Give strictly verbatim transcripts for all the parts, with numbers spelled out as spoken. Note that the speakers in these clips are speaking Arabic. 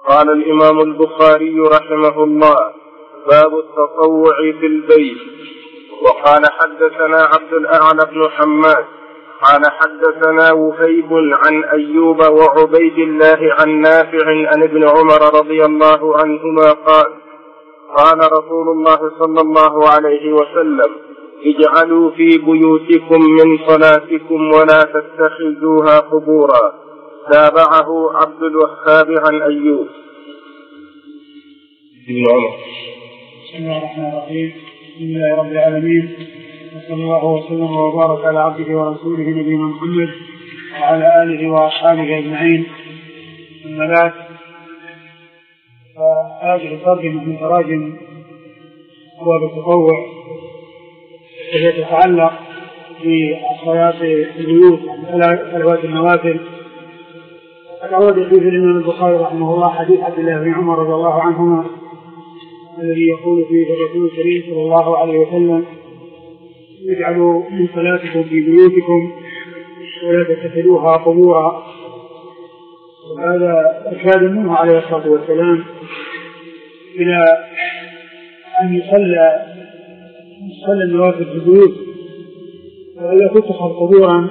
قال الإمام البخاري رحمه الله: باب التطوع في البيت. وقال حدثنا عبد الأعلى بن حماد قال حدثنا وهيب عن أيوب وعبيد الله عن نافع عن ابن عمر رضي الله عنهما قال: قال رسول الله صلى الله عليه وسلم: اجعلوا في بيوتكم من صلاتكم ولا تتخذوها قبورا. تابعه عبد الوهاب عن أيوب. بسم الله الرحمن الرحيم. بسم الله رب العالمين، وصلى الله وسلم وبارك على عبده ورسوله نبينا محمد وعلى آله وأصحابه أجمعين. أما بعد، فهذه ترجمة من تراجم أبواب التطوع التي تتعلق بصلاة البيوت صلوات النوافل. الأول يحدث الإمام البخاري رحمه الله حديث عبد الله بن عمر رضي الله عنهما الذي يقول فيه الرسول الكريم صلى الله عليه وسلم: اجعلوا من صلاتكم في بيوتكم ولا تتخذوها قبورا. وهذا إرشاد منه عليه الصلاة والسلام إلى أن يصلى يصلى النوافل في البيوت ولا تتخذ قبورا.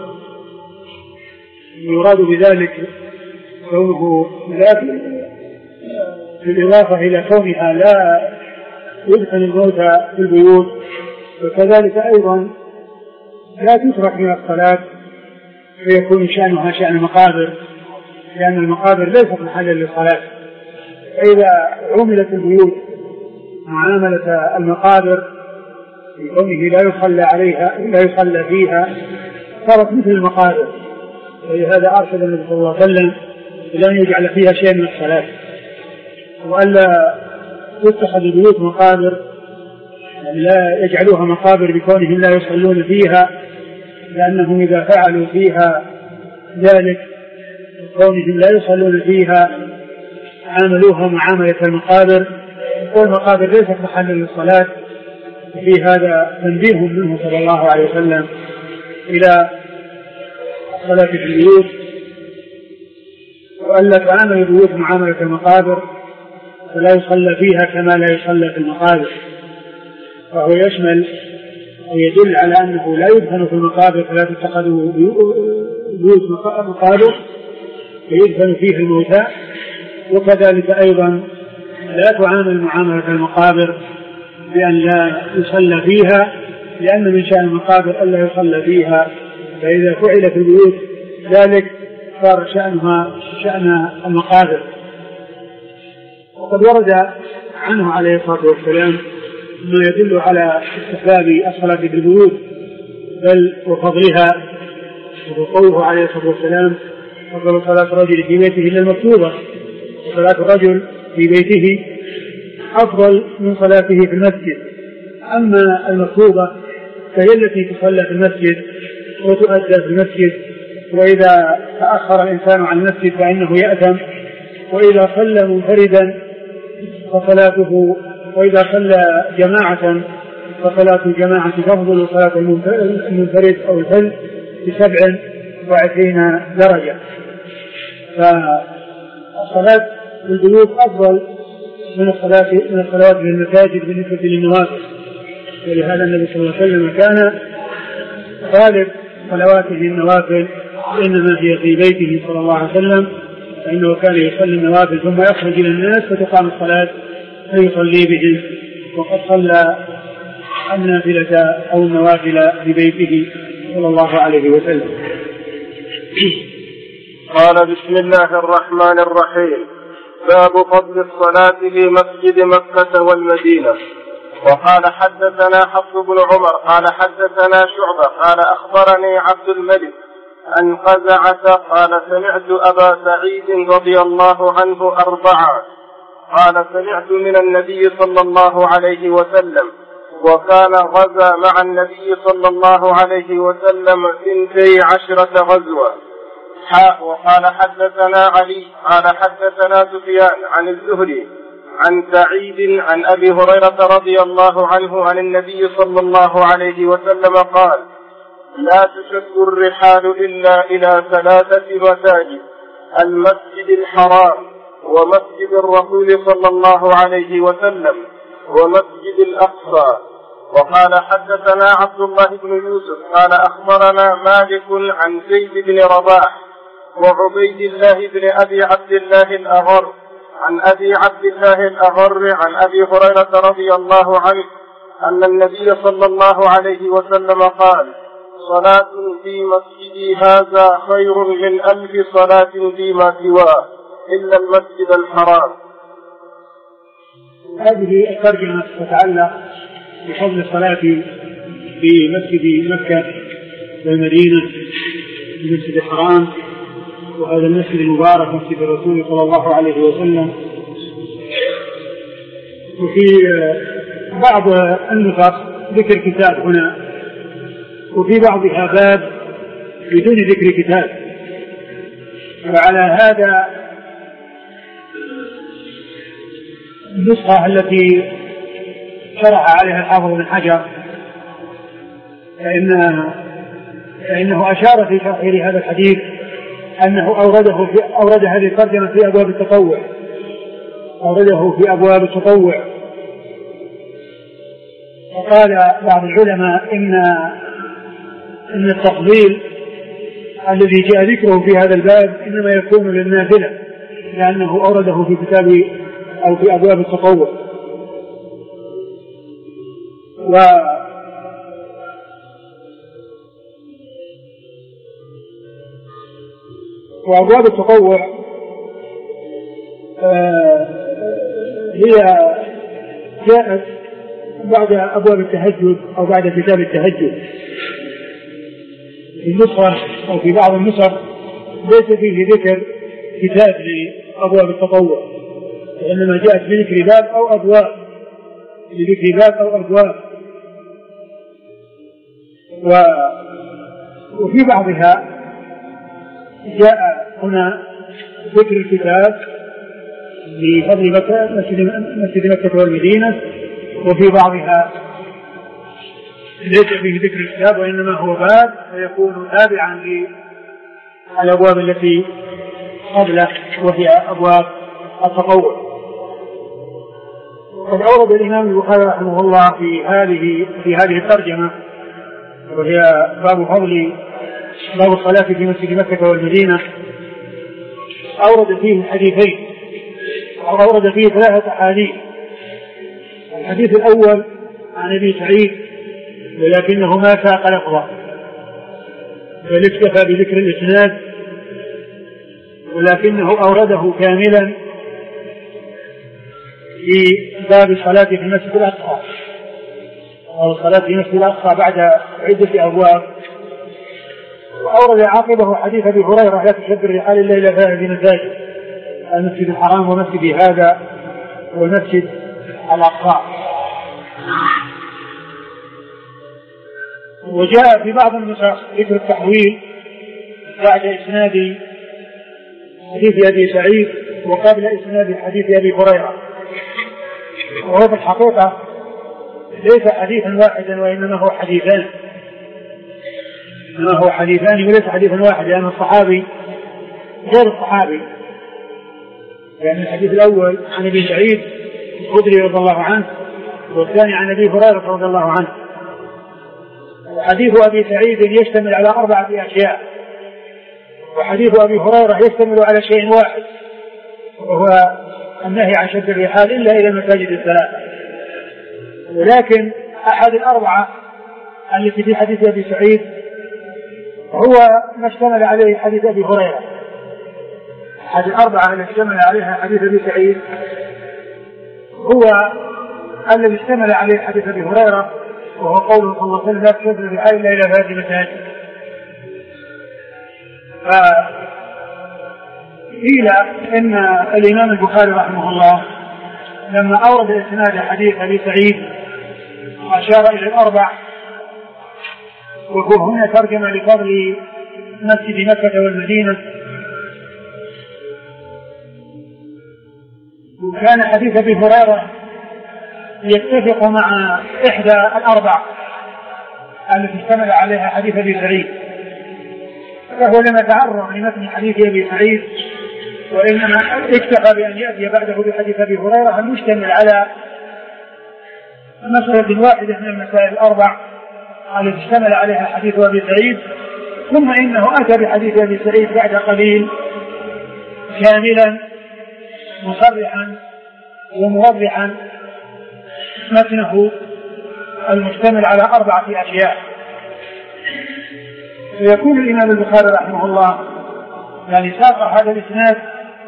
يراد بذلك كونه لا بالإضافة إلى كونها لا يدفن الموتى في البيوت، وكذلك أيضا لا تترك من الصلاة فيكون شأنها شأن المقابر، لأن المقابر ليست محلا للصلاة. فإذا عملت البيوت معاملة المقابر بكونه لا يصلى عليها لا يصلى فيها صارت مثل المقابر. ولهذا أرشد النبي صلى الله عليه وسلم إلى أن يجعل فيها شيء من الصلاة، وألا تتخذ البيوت مقابر، يعني لا يجعلوها مقابر بكونهم لا يصلون فيها، لأنهم إذا فعلوا فيها ذلك بكونهم لا يصلون فيها عاملوها معاملة المقابر، والمقابر ليست محلا للصلاة. في هذا تنبيه منه صلى الله عليه وسلم إلى الصلاة في البيوت، وألا تعامل البيوت معاملة المقابر فلا يصلى فيها كما لا يصلى في المقابر. فهو يشمل ويدل على أنه لا يدفن في المقابر فلا تتخذوا بيوت مقابر فيدفن فيه الموتى، وكذلك أيضا لا تعامل معاملة المقابر بأن لا يصلى فيها، لأن من شأن المقابر ألا يصلى فيها، فإذا فعل في البيوت ذلك صار شأنها شأن المقابر. وقد ورد عنه عليه الصلاة والسلام ما يدل على استحباب الصلاة في البيوت بل وفضلها، وقوله عليه الصلاة والسلام: أفضل صلاة الرجل في بيته إلا المكتوبة، وصلاة الرجل في بيته أفضل من صلاته في المسجد. أما المكتوبة فهي التي تصلى في المسجد وتؤدى في المسجد، وإذا تأخر الإنسان عن المسجد فإنه يأثم، وإذا صلى منفردا فصلاته وإذا صلى جماعة فصلاة الجماعة تفضل صلاة المنفرد أو الفرد بسبع وعشرين درجة. فالصلاة في البيوت أفضل من الصلاة من الصلاة في المساجد بالنسبة للنوافل، ولهذا النبي صلى الله عليه وسلم كان غالب صلواته النوافل إنما هي في بيته صلى الله عليه وسلم، فإنه كان يصلي النوافل ثم يخرج إلى الناس فتقام الصلاة فيصلي بهم، وقد صلى النافلة أو النوافل في بيته صلى الله عليه وسلم. قال: بسم الله الرحمن الرحيم. باب فضل الصلاة في مسجد مكة والمدينة. وقال حدثنا حفص بن عمر قال حدثنا شعبة قال أخبرني عبد الملك عن قزعة قال سمعت أبا سعيد رضي الله عنه أربعا قال سمعت من النبي صلى الله عليه وسلم، وكان غزا مع النبي صلى الله عليه وسلم اثنتي عشرة غزوة. وقال حدثنا علي قال حدثنا سفيان عن الزهري عن سعيد عن أبي هريرة رضي الله عنه عن النبي صلى الله عليه وسلم قال: لا تشد الرحال إلا إلى ثلاثة مساجد: المسجد الحرام ومسجد الرسول صلى الله عليه وسلم ومسجد الأقصى. وقال حدثنا عبد الله بن يوسف قال أخبرنا مالك عن زيد بن رباح وعبيد الله بن أبي عبد الله الأغر عن أبي عبد الله الأغر عن أبي هريرة رضي الله عنه أن النبي صلى الله عليه وسلم قال: صلاة في مسجدي هذا خير من ألف صلاة فيما سواه إلا المسجد الحرام. هذه الترجمة تتعلق بفضل الصلاة في مسجد مكة والمدينة المسجد الحرام، وهذا المسجد المبارك مسجد الرسول صلى الله عليه وسلم. وفي بعض النسخ ذكر كتاب هنا، وفي بعضها باب بدون ذكر كتاب. وعلى هذا النسخة التي شرح عليها الحافظ بن حجر فإن فإنه أشار في شرحه لهذا الحديث أنه أورده في أورد هذه الترجمة في أبواب التطوع أورده في أبواب التطوع وقال بعض العلماء إن إن التفضيل الذي جاء ذكره في هذا الباب إنما يكون للنافلة، لأنه أورده في كتاب أو في أبواب التطوع. و وأبواب التطوع آه هي جاءت بعد أبواب التهجد أو بعد كتاب التهجد. في النسخة أو في بعض النسخ ليس فيه ذكر كتاب لأبواب التطوع، وإنما جاءت بذكر باب أو أبواب بذكر باب أو أبواب. و... وفي بعضها جاء هنا ذكر الكتاب لفضل مكة مسجد مكة والمدينة، وفي بعضها ليس فيه ذكر الكتاب وإنما هو باب فيكون تابعا للأبواب التي قبله وهي أبواب التطوع. قد أورد الإمام البخاري رحمه الله في هذه في هذه الترجمة وهي باب فضل باب الصلاة في مسجد مكة والمدينة، أورد فيه حديثين أو أورد فيه ثلاثة أحاديث. الحديث الأول عن أبي سعيد ولكنه ما ساق لفظه بل اكتفى بذكر الإسناد، ولكنه أورده كاملا في باب الصلاة في المسجد الأقصى أو الصلاة في المسجد الأقصى بعد عدة أبواب. وأورد عقبه حديث أبي هريرة: لا تشد الرحال إلا إلى ثلاث مساجد، المسجد الحرام ومسجد هذا والمسجد الأقصى. وجاء في بعض النسخ ذكر التحويل بعد إسناد حديث أبي سعيد وقبل إسناد حديث أبي هريرة، وهو في الحقيقة ليس حديثا واحدا وإنما هو حديثان إنما هو حديثان وليس حديثا واحد، لأن الصحابي غير الصحابي، لأن الحديث الأول عن أبي سعيد الخدري رضي الله عنه والثاني عن أبي هريرة رضي الله عنه. حديث أبي سعيد يشتمل على أربعة أشياء، وحديث أبي هريرة يشتمل على شيء واحد وهو النهي عن شد الرحال إلا إلى المساجد الثلاثة. ولكن أحد الأربعة التي في حديث أبي سعيد هو ما اشتمل عليه حديث أبي هريرة. أحد الأربعة التي اشتمل عليها حديث أبي سعيد هو الذي اشتمل عليه حديث أبي هريرة، وهو قوله صلى الله عليه وسلم: لا تشد الرحال إلا إلى هذه المساجد. قيل إن الإمام البخاري رحمه الله لما أورد إسناد حديث أبي سعيد أشار إلى الأربع، وهو هنا ترجمة لفضل مسجد مكة والمدينة. وكان حديث أبي هريرة يتفق مع إحدى الأربع التي اشتمل عليها حديث أبي سعيد، فهو لما تعرض لمتن حديث أبي سعيد وإنما اكتفى بأن يأتي بعده بحديث أبي هريرة المشتمل على مسألة واحدة من المسائل الأربع التي اشتمل عليها حديث أبي سعيد، ثم إنه أتى بحديث أبي سعيد بعد قليل كاملا مصرحا وموضحا متنه المشتمل على أربعة أشياء. ويكون الإمام البخاري رحمه الله يعني ساق هذا الإسناد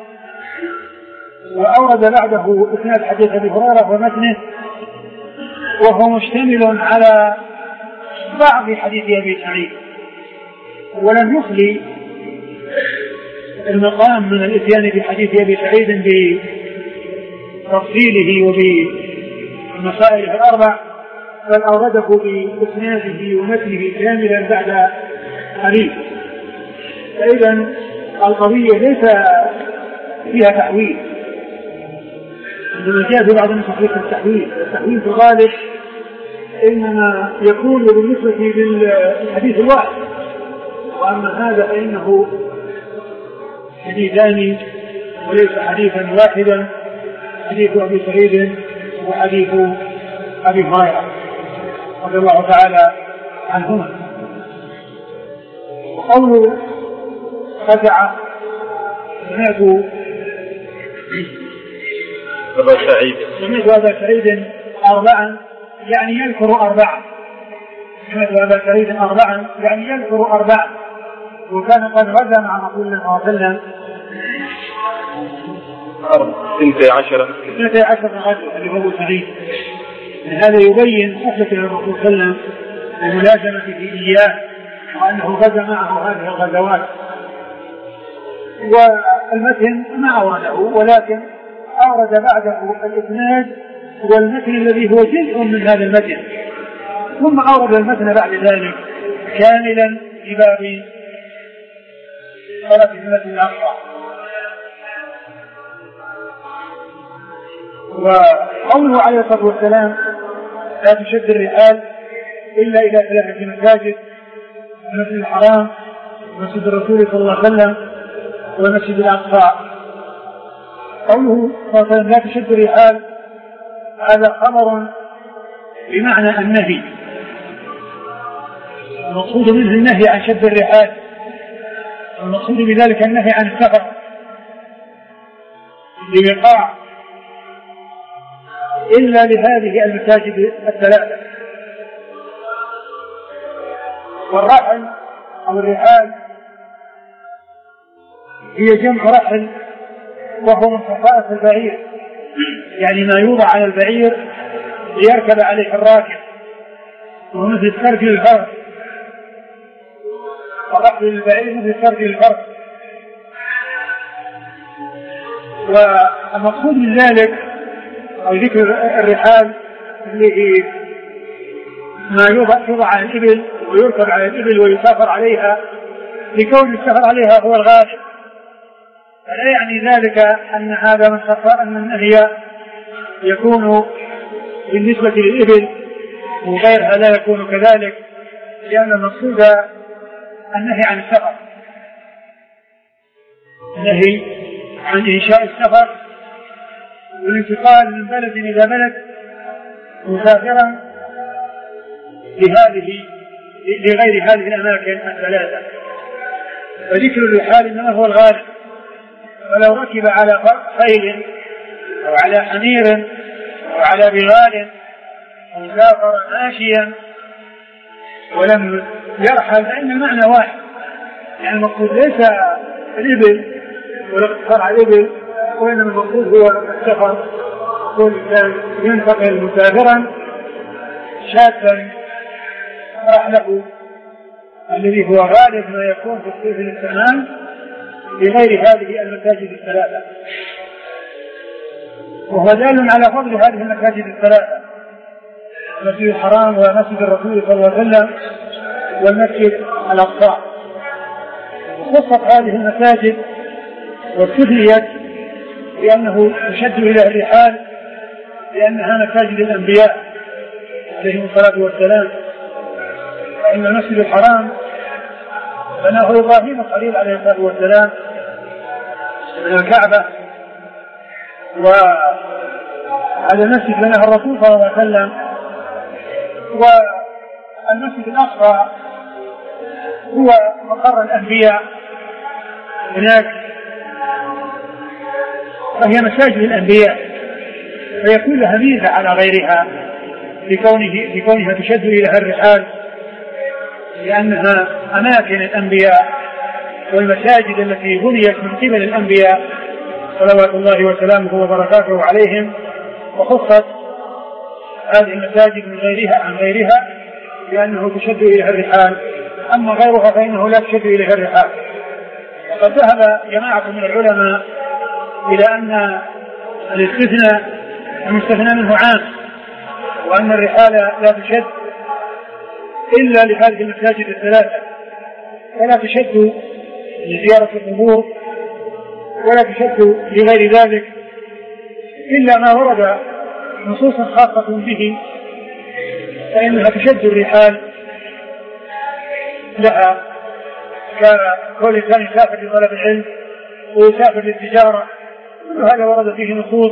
وأورد بعده إسناد حديث أبي هريرة ومتنه، وهو مشتمل على بعض حديث أبي سعيد، ولم يخلي المقام من الإتيان بحديث أبي سعيد بتفصيله وبمسائله الأربع، بل أورده بإسناده ومتنه كاملا بعد قليل. فإذا القضية ليس فيها تحويل، عندما جاء في بعض النسخ التحويل التحويل في الغالب إنما يكون بالنسبة للحديث الواحد، وأما هذا فإنه حديثان وليس حديثا واحدا، حديث أبي سعيد وحديث أبي هريرة رضي الله تعالى عنهما. وقوله خزع سمعت أبا سعيد سمعت أبا سعيد أربعا يعني يذكر أربعا، سمعت أبا سعيد أربعا يعني يذكر أربعا، وكان قد غزا مع رسول الله صلى الله عليه وسلم اثنتي عشرة اثنتي عشرة غزوة اللي هو سعيد. هذا يبين صحبة الرسول صلى الله عليه وسلم وملازمته إياه، وأنه غزا معه هذه الغزوات. والمتن ما أورده، ولكن أورد بعده الإسناد والمتن الذي هو جزء من هذا المتن، ثم أورد المتن بعد ذلك كاملا في باب طلب المتن الأقصى. وقوله عليه الصلاة والسلام لا تشد الرحال إلا إلى ثلاثة مساجد: المسجد الحرام ومسجد الرسول صلى الله عليه وسلم والمسجد الأقصى. قوله صلى الله عليه وسلم لا تشد الرحال هذا خبر بمعنى النهي، المقصود منه النهي عن شد الرحال، والمقصود بذلك النهي عن السفر لوقاع إلا لهذه المساجد الثلاثة. والرحل أو الرحال هي جمع رحل، وهو من خصائص البعير، يعني ما يوضع على البعير ليركب عليه الراكب، وهو مثل السرج للفرس، الرحل للبعير مثل السرج للفرس. والمقصود من ذلك أو ذكر الرحال اللي هي ما يوضع, يوضع على الإبل ويركب على الإبل ويسافر عليها، لكون السفر عليها هو الغالب، فلا يعني ذلك أن هذا من خصائص أن النهي يكون بالنسبة للإبل وغيرها لا يكون كذلك، لأن المقصود النهي عن السفر، النهي عن إنشاء السفر والانتقال من بلد إلى بلد مسافرا لهذه لغير هذه الأماكن الثلاثة. فذكر الرحال إنما هو الغالب، ولو ركب على خيل أو على حمير أو على بغال أو سافر ماشيا ولم يرحل فإن المعنى واحد، يعني المقصود ليس الإبل والاقتصار على الإبل، وإنما المقصود هو السفر، كل إنسان ينتقل مسافرا شاتا رحله الذي هو غالب ما يكون في الصيف التمام بغير هذه المساجد الثلاثة. وهو دال على فضل هذه المساجد الثلاثة: المسجد الحرام ومسجد الرسول صلى الله عليه وسلم والمسجد الأقصى. خصت هذه المساجد واستثنيت لأنه يشد إلى الرحال لأنها مساجد الأنبياء عليهم الصلاة والسلام. فإن المسجد الحرام بناه إبراهيم الخليل عليه الصلاة والسلام من الكعبة، وهذا المسجد بناه الرسول صلى الله عليه وسلم. والمسجد الأقصى هو مقر الأنبياء هناك، فهي مساجد الأنبياء، فيكون لها ميزة على غيرها بكونه بكونها تشد إليها الرحال، لأنها أماكن الأنبياء والمساجد التي بنيت من قبل الأنبياء صلوات الله وسلامه وبركاته عليهم، وخصت هذه المساجد من غيرها عن غيرها لأنه تشد إليها الرحال، أما غيرها فإنه لا تشد إليها الرحال. وقد ذهب جماعة من العلماء إلى أن الاستثناء المستثنى منه عام، وأن الرحال لا تشد إلا لهذه المساجد الثلاثة، ولا تشد لزيارة القبور، ولا تشد لغير ذلك إلا ما ورد نصوص خاصة به فإنها تشد الرحال لها، كل إنسان يسافر لطلب العلم ويسافر للتجارة، وهذا ورد فيه نصوص،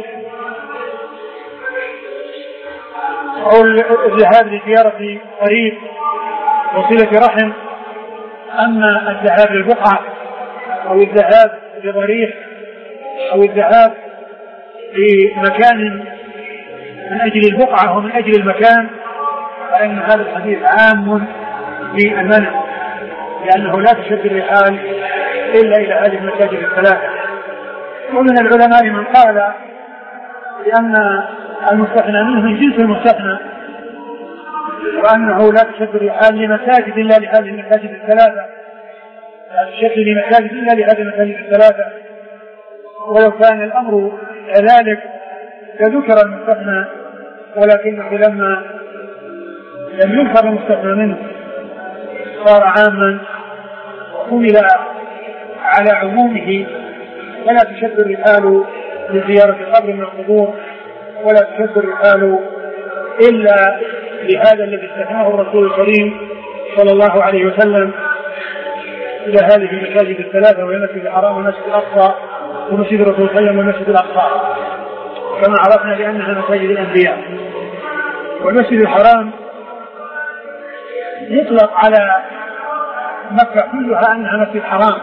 أو الذهاب لزيارة قريب وصلة رحم. أما الذهاب للبقعة أو الذهاب لضريح أو الذهاب لمكان من أجل البقعة ومن أجل المكان فإن هذا الحديث عام في المنع، لأنه لا تشد الرحال إلا إلى هذه المساجد الثلاثة. ومن العلماء من قال لأن المستثنى منه من جنس المستثنى، وأنه لا تشد الرحال لمساجد إلا لهذه المساجد الثلاثة، لا تشد لمساجد إلا لهذه المساجد الثلاثة. ولو كان الأمر كذلك لذكر المستثنى، ولكنه لما لم يذكر المستثنى منه صار عاما وحمل على عمومه. ولا تشد الرحال لزيارة قبر من القبور، ولا تشد الرحال إلا لهذا الذي استثناه الرسول الكريم صلى الله عليه وسلم إلى هذه المساجد الثلاثة، وهي المسجد الحرام والمسجد الأقصى ومسجد الرسول صلى الله عليه وسلم والمسجد الأقصى، كما عرفنا لأنها مساجد الأنبياء. والمسجد الحرام يطلق على مكة كلها أنها مسجد حرام،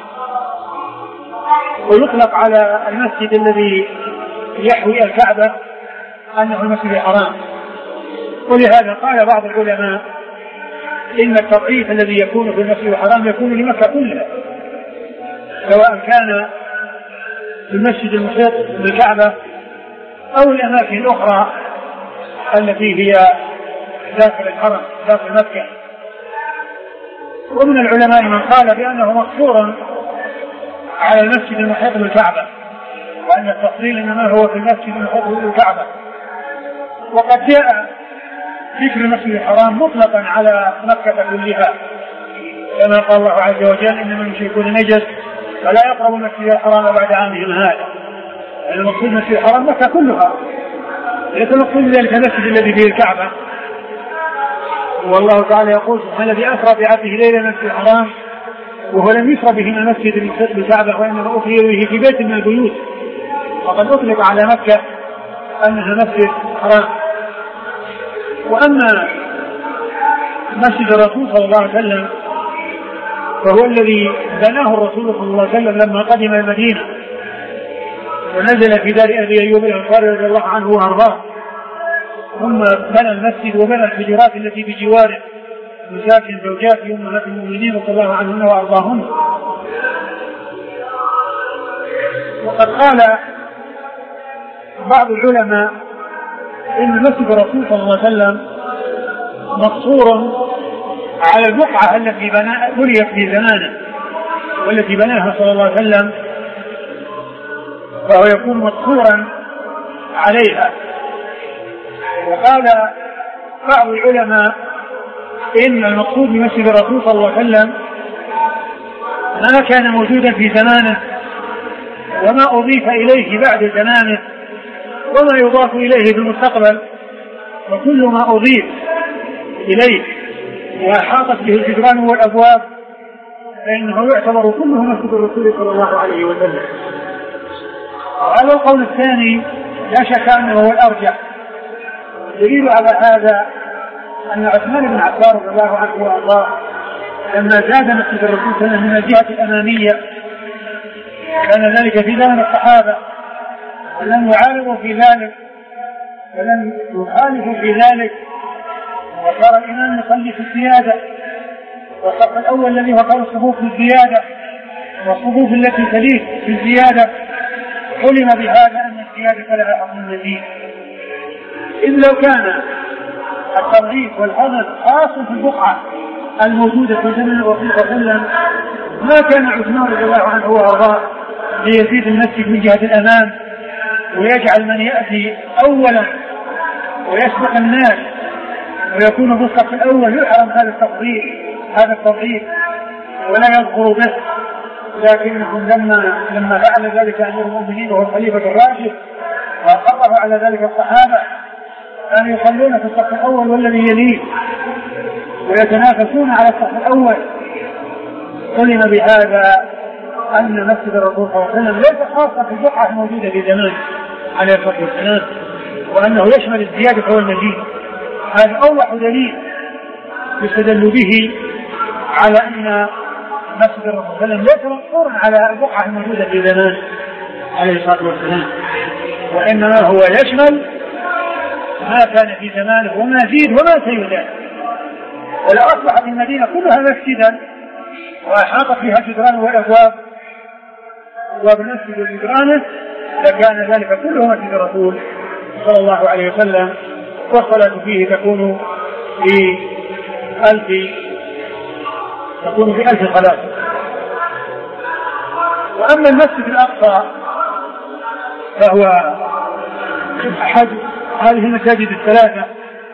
ويطلق على المسجد الذي يحوي الكعبة أنه المسجد الحرام. ولهذا قال بعض العلماء إن التضعيف الذي يكون في المسجد الحرام يكون لمكة كلها، سواء كان في المسجد المحيط بالكعبة أو الأماكن الأخرى التي هي داخل الحرم داخل مكة. ومن العلماء من قال بأنه مقصور على المسجد المحيط بالكعبة، وأن التفصيل إنما هو في المسجد المحيط بالكعبة. وقد جاء ذكر المسجد الحرام مطلقا على مكة كلها، كما قال الله عز وجل إنما المشركون نجس فلا يقربوا المسجد الحرام بعد عامهم هذا. يعني المقصود المسجد الحرام مكة كلها، ليس المقصود ذلك المسجد الذي فيه الكعبة. والله تعالى يقول سبحانه الذي أسرى بعبده ليلا من المسجد الحرام وهو لم يسرى به من المسجد المحيط بالكعبة، وإنما أسري به في بيت من البيوت. وقد أطلق على مكة أنها مسجد حرام. وأما مسجد الرسول صلى الله عليه وسلم فهو الذي بناه الرسول صلى الله عليه وسلم لما قدم المدينة ونزل في دار أبي أيوب الأنصاري رضي الله عنه وأرضاه، ثم بنى المسجد وبنى الحجرات التي بجواره مساكن زوجات أمهات المؤمنين رضي الله عنهن وأرضاهن. وقد قال بعض العلماء إن مسجد الرسول صلى الله عليه وسلم مقصور على البقعة التي بنيت في زمانه والتي بناها صلى الله عليه وسلم، فهو يكون مقصورا عليها. وقال بعض العلماء إن المقصود بمسجد الرسول صلى الله عليه وسلم ما كان موجودا في زمانه وما أضيف إليه بعد زمانه وما يضاف إليه في المستقبل، وكل ما أضيف إليه وأحاطت به الجدران والأبواب فإنه يعتبر كله مسجد الرسول صلى الله عليه وسلم. وعلى القول الثاني لا شك أنه هو الأرجح. دليل على هذا أن عثمان بن عفان رضي الله عنه وأرضاه لما زاد مسجد الرسول صلى الله عليه وسلم من الجهة الأمامية كان ذلك في زمن الصحابة، ولم يعارضوا في ذلك ولم يخالفوا في ذلك، وصار الإمام يصلي في الزيادة، والصف الأول الذي وقع الصفوف في الزيادة والصفوف التي تليه في الزيادة، علم بهذا أن الزيادة لها حكم المزيد. إذ لو كان التضعيف والحظر خاص في البقعة الموجودة في زمن الرسول صلى الله عليه وسلم ما كان عثمان رضي الله عنه وأرضاه ليزيد المسجد من جهة الأمام ويجعل من يأتي أولا ويسبق الناس ويكون بالصف الأول يحرم هذا التضعيف هذا التضعيف ولا يظهر به. لكنهم لما لما فعل ذلك أمير المؤمنين وهو الخليفة الراشد وأقره على ذلك الصحابة كانوا يصلون في الصف الأول والذي يليه ويتنافسون على الصف الأول. علم بهذا أن مسجد الرسول صلى الله عليه وسلم ليس خاصة في البقعة الموجودة في زمان عليه الصلاة والسلام، وأنه يشمل الزيادة والمزيد. هذا أوضح دليل يستدل به على أن مسجد الرسول صلى الله عليه وسلم ليس مقصورا على البقعة الموجودة في زمان عليه الصلاة والسلام، وإنما هو يشمل ما كان في زمانه وما زيد وما سيزاد. ولو أصبحت المدينة كلها مسجدا وأحاطت فيها جدران وأبواب وبالمسجد وجدرانه لكان ذلك كله مسجد الرسول صلى الله عليه وسلم، والصلاة فيه تكون في ألف تكون في ألف صلاة. وأما المسجد الأقصى فهو أحد هذه المساجد الثلاثة،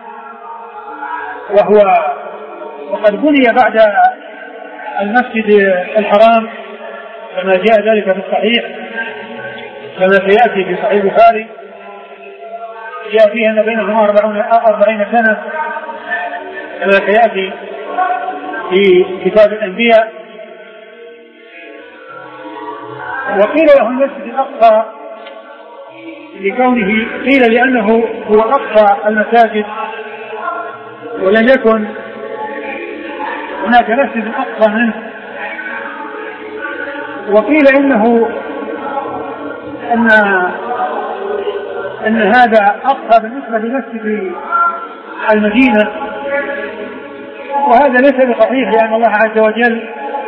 وهو وقد بني بعد المسجد الحرام كما جاء ذلك في الصحيح كما سيأتي في صحيح البخاري، جاء فيها أن بينهما أربعين سنة كما سيأتي في كتاب الأنبياء. وقيل له المسجد الأقصى لكونه قيل لأنه هو أقصى المساجد ولم يكن هناك مسجد أقصى منه، وقيل إنه أن أن هذا أقصى بالنسبة لمسجد المدينة، وهذا ليس بصحيح لأن الله عز وجل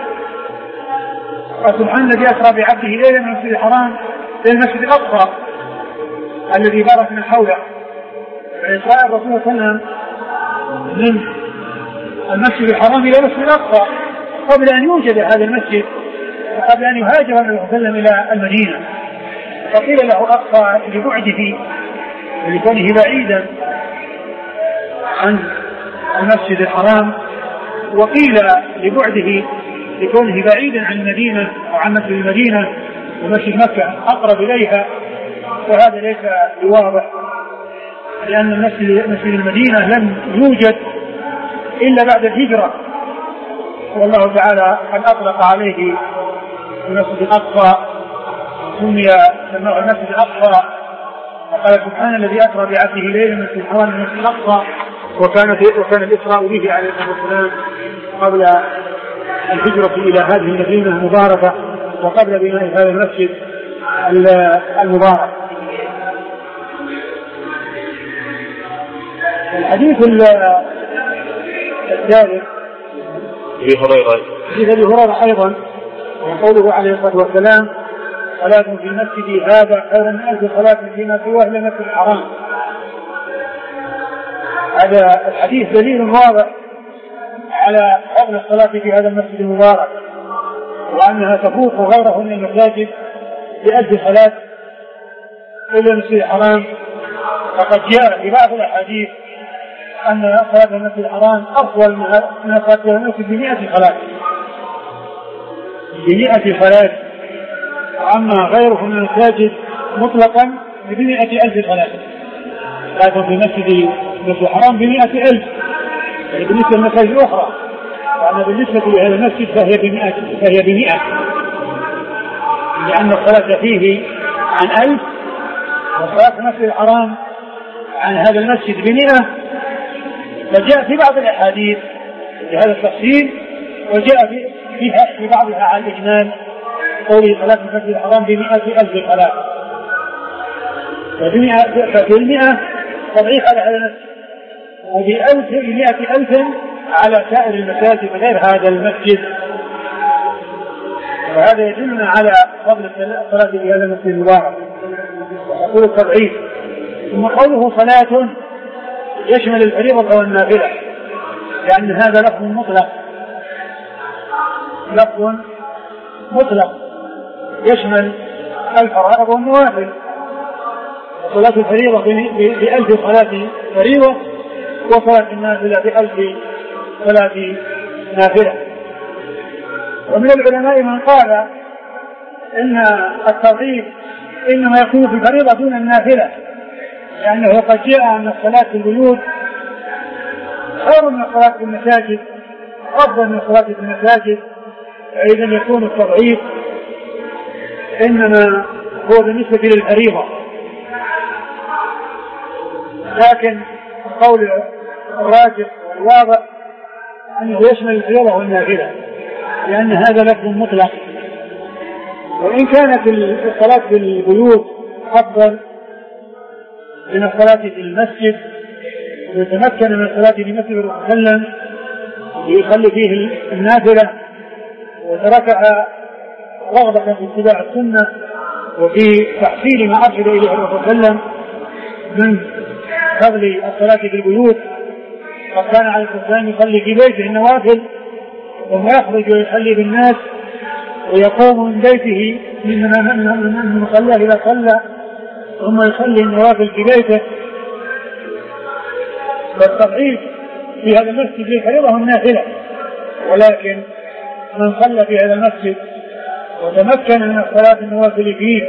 سبحان الذي أسرى بعبده ليلا من المسجد الحرام إلى المسجد الأقصى الذي بارك من حوله. إسراء الرسول صلى الله عليه وسلم من المسجد الحرام إلى المسجد الأقصى قبل أن يوجد هذا المسجد وقبل أن يهاجر النبي صلى الله عليه وسلم إلى المدينة، فقيل له أقصى لبعده ولكونه بعيدا عن المسجد الحرام، وقيل لبعده لكونه بعيدا عن المدينة وعن مسجد المدينة ومسجد مكة أقرب إليها، وهذا ليس بواضح لأن المسجد مسجد المدينة لم يوجد إلا بعد الهجرة، والله تعالى قد أطلق عليه المسجد الأقصى سمي المسجد الأقصى وقال سبحان الذي أسرى بعبده ليلا من المسجد الحرام إلى المسجد الأقصى، وكان وكان الإسراء به عليه الصلاة والسلام قبل الهجرة إلى هذه المدينة المباركة وقبل بناء هذا المسجد المبارك. الحديث الثالث أبي هريرة حديث أبي هريرة أيضا وقوله عليه الصلاة والسلام صلاة في مسجدي هذا خير من ألف صلاة فيما سواه إلى المسجد الحرام. هذا الحديث دليل واضح على فضل الصلاة في هذا المسجد المبارك وأنها تفوق غيره من المساجد بألف صلاة إلى المسجد الحرام. فقد جاء في بعض الأحاديث أن صلاة المسجد الحرام أفضل من صلاة المسجد بمئة صلاة بمئة صلاة، وأما غيره من المساجد مطلقا بمئة ألف صلاة، لكن في مسجد المسجد الحرام بمئة ألف يعني بالنسبة للمساجد الأخرى، وأما بالنسبة لهذا المسجد فهي بمئة فهي بمئة لأن الصلاة فيه عن ألف، وصلاة المسجد الحرام عن هذا المسجد بمئة. فجاء في بعض الأحاديث في هذا التفصيل، وجاء فيها في بعضها على الإجمال قول صلاة المسجد الحرام بمئة ألف صلاة. ففي المئة تضعيف على هذا المسجد، وبألف بمئة ألف على سائر المساجد غير هذا المسجد. وهذا يدلنا على فضل الصلاة في هذا المسجد المبارك وحصول التضعيف. ثم قوله صلاة يشمل الفريضة والنافلة، لأن هذا لفظ مطلق، لفظ مطلق يشمل الفرائض والنوافل. صلاة الفريضة بألف صلاة فريضة، وصلاة النافلة بألف صلاة نافلة. ومن العلماء من قال إن التضعيف إنما يكون في الفريضة دون النافلة، لأنه قد جاء أن الصلاة في البيوت خير من الصلاة في المساجد، أفضل من الصلاة في المساجد. فإذا يكون التضعيف إنما هو بالنسبة للفريضة، لكن القول الراجح والواضح أنه يشمل الفريضة والنافلة، لأن هذا لفظ مطلق. وإن كانت الصلاة في البيوت أفضل من الصلاة في المسجد، ويتمكن من الصلاة في مسجد الرسول صلى الله عليه وسلم ويصلي فيه النافلة وتركها رغبة في اتباع السنة وفي تحصيل ما أرشد إليه الرسول صلى الله عليه وسلم من فضل الصلاة في البيوت. قد كان عليه الصلاة والسلام يصلي في بيته النوافل، ثم يخرج ويصلي بالناس، ويقوم من بيته من مصلى إلى صلى، ثم يصلي النوافل في بيته. فالتضعيف في هذا المسجد للفريضة والنافلة، ولكن من صلى في هذا المسجد وتمكن من الصلاة النوافل فيه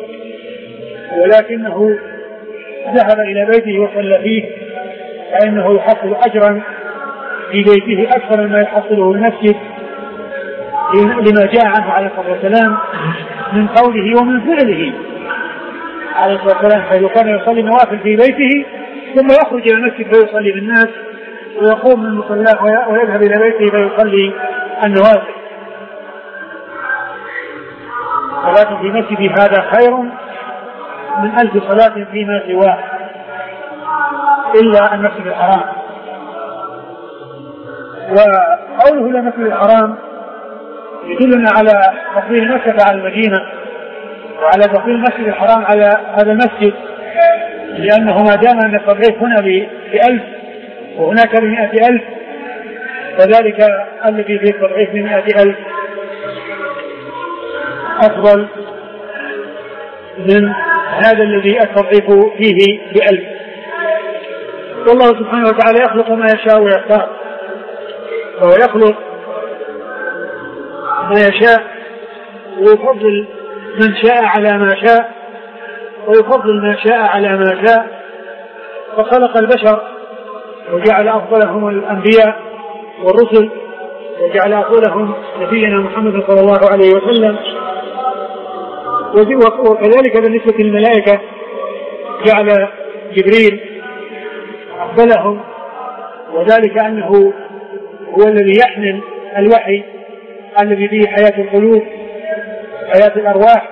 ولكنه ذهب إلى بيته وصلى فيه، فإنه يحصل أجرا في بيته أكثر مما يحصله المسجد، لما جاء عنه عليه الصلاة والسلام من قوله ومن فعله عليه الصلاة والسلام، حيث كان يصلي النوافل في بيته ثم يخرج إلى المسجد فيصلي بالناس، ويقوم من مصلاه ويذهب إلى بيته فيصلي النوافل. صلاة في مسجد هذا خير من ألف صلاة فيما سواه إلا المسجد الحرام. وقوله إلى المسجد الحرام يدلنا على تفضيل مكة على المدينة، وعلى تفضيل المسجد الحرام على هذا المسجد، لأنه ما دام أن التضعيف هنا بألف وهناك بمئة ألف، فذلك الذي فيه التضعيف بمئة ألف أفضل من هذا الذي التضعيف فيه بألف. والله سبحانه وتعالى يخلق ما يشاء ويختار، وهو يخلق ما يشاء ويفضل من شاء على ما شاء، ويفضل ما شاء على ما شاء. فخلق البشر وجعل أفضلهم الأنبياء والرسل، وجعل أفضلهم نبينا محمد صلى الله عليه وسلم. وكذلك بالنسبة للملائكة جعل جبريل أفضلهم، وذلك أنه هو الذي يحمل الوحي الذي فيه حياة القلوب حياة الأرواح.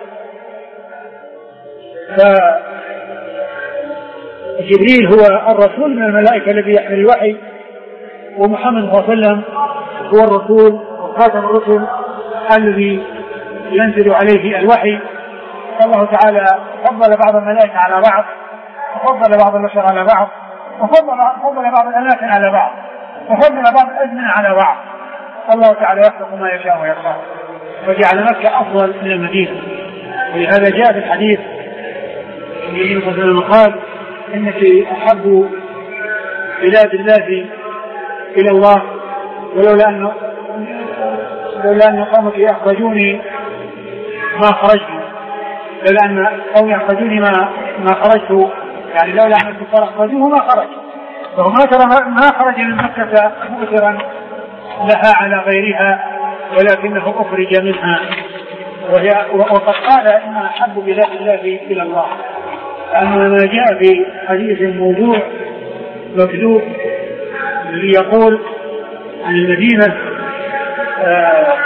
فجبريل هو الرسول من الملائكة الذي يحمل الوحي، ومحمد صلى الله عليه وسلم هو الرسول وخاتم الرسل الذي ينزل عليه الوحي. الله تعالى فضل بعض الملائكة على بعض، وفضل بعض البشر على بعض، وفضل بعض الأماكن على بعض، وفضل بعض الأزمنة على بعض. الله تعالى يخلق ما يشاء ويختار، وجعل مكة أفضل من المدينة. ولهذا جاء في الحديث النبي صلى الله عليه وسلم قال إنك أحب بلاد الله إلى الله، ولولا أن لولا أن قومك أخرجوني ما خرجت، لولا أن قومي أخرجوني ما ما خرجت، يعني لولا أن الكفار أخرجوه ما خرج. فهو ما ترى ما خرج من مكة مؤثرا لها على غيرها، ولكنه أخرج منها وهي وقد قال إن أحب بلاد الله إلى الله، أما ما جاء في حديث موضوع مكذوب الذي يقول عن المدينة آه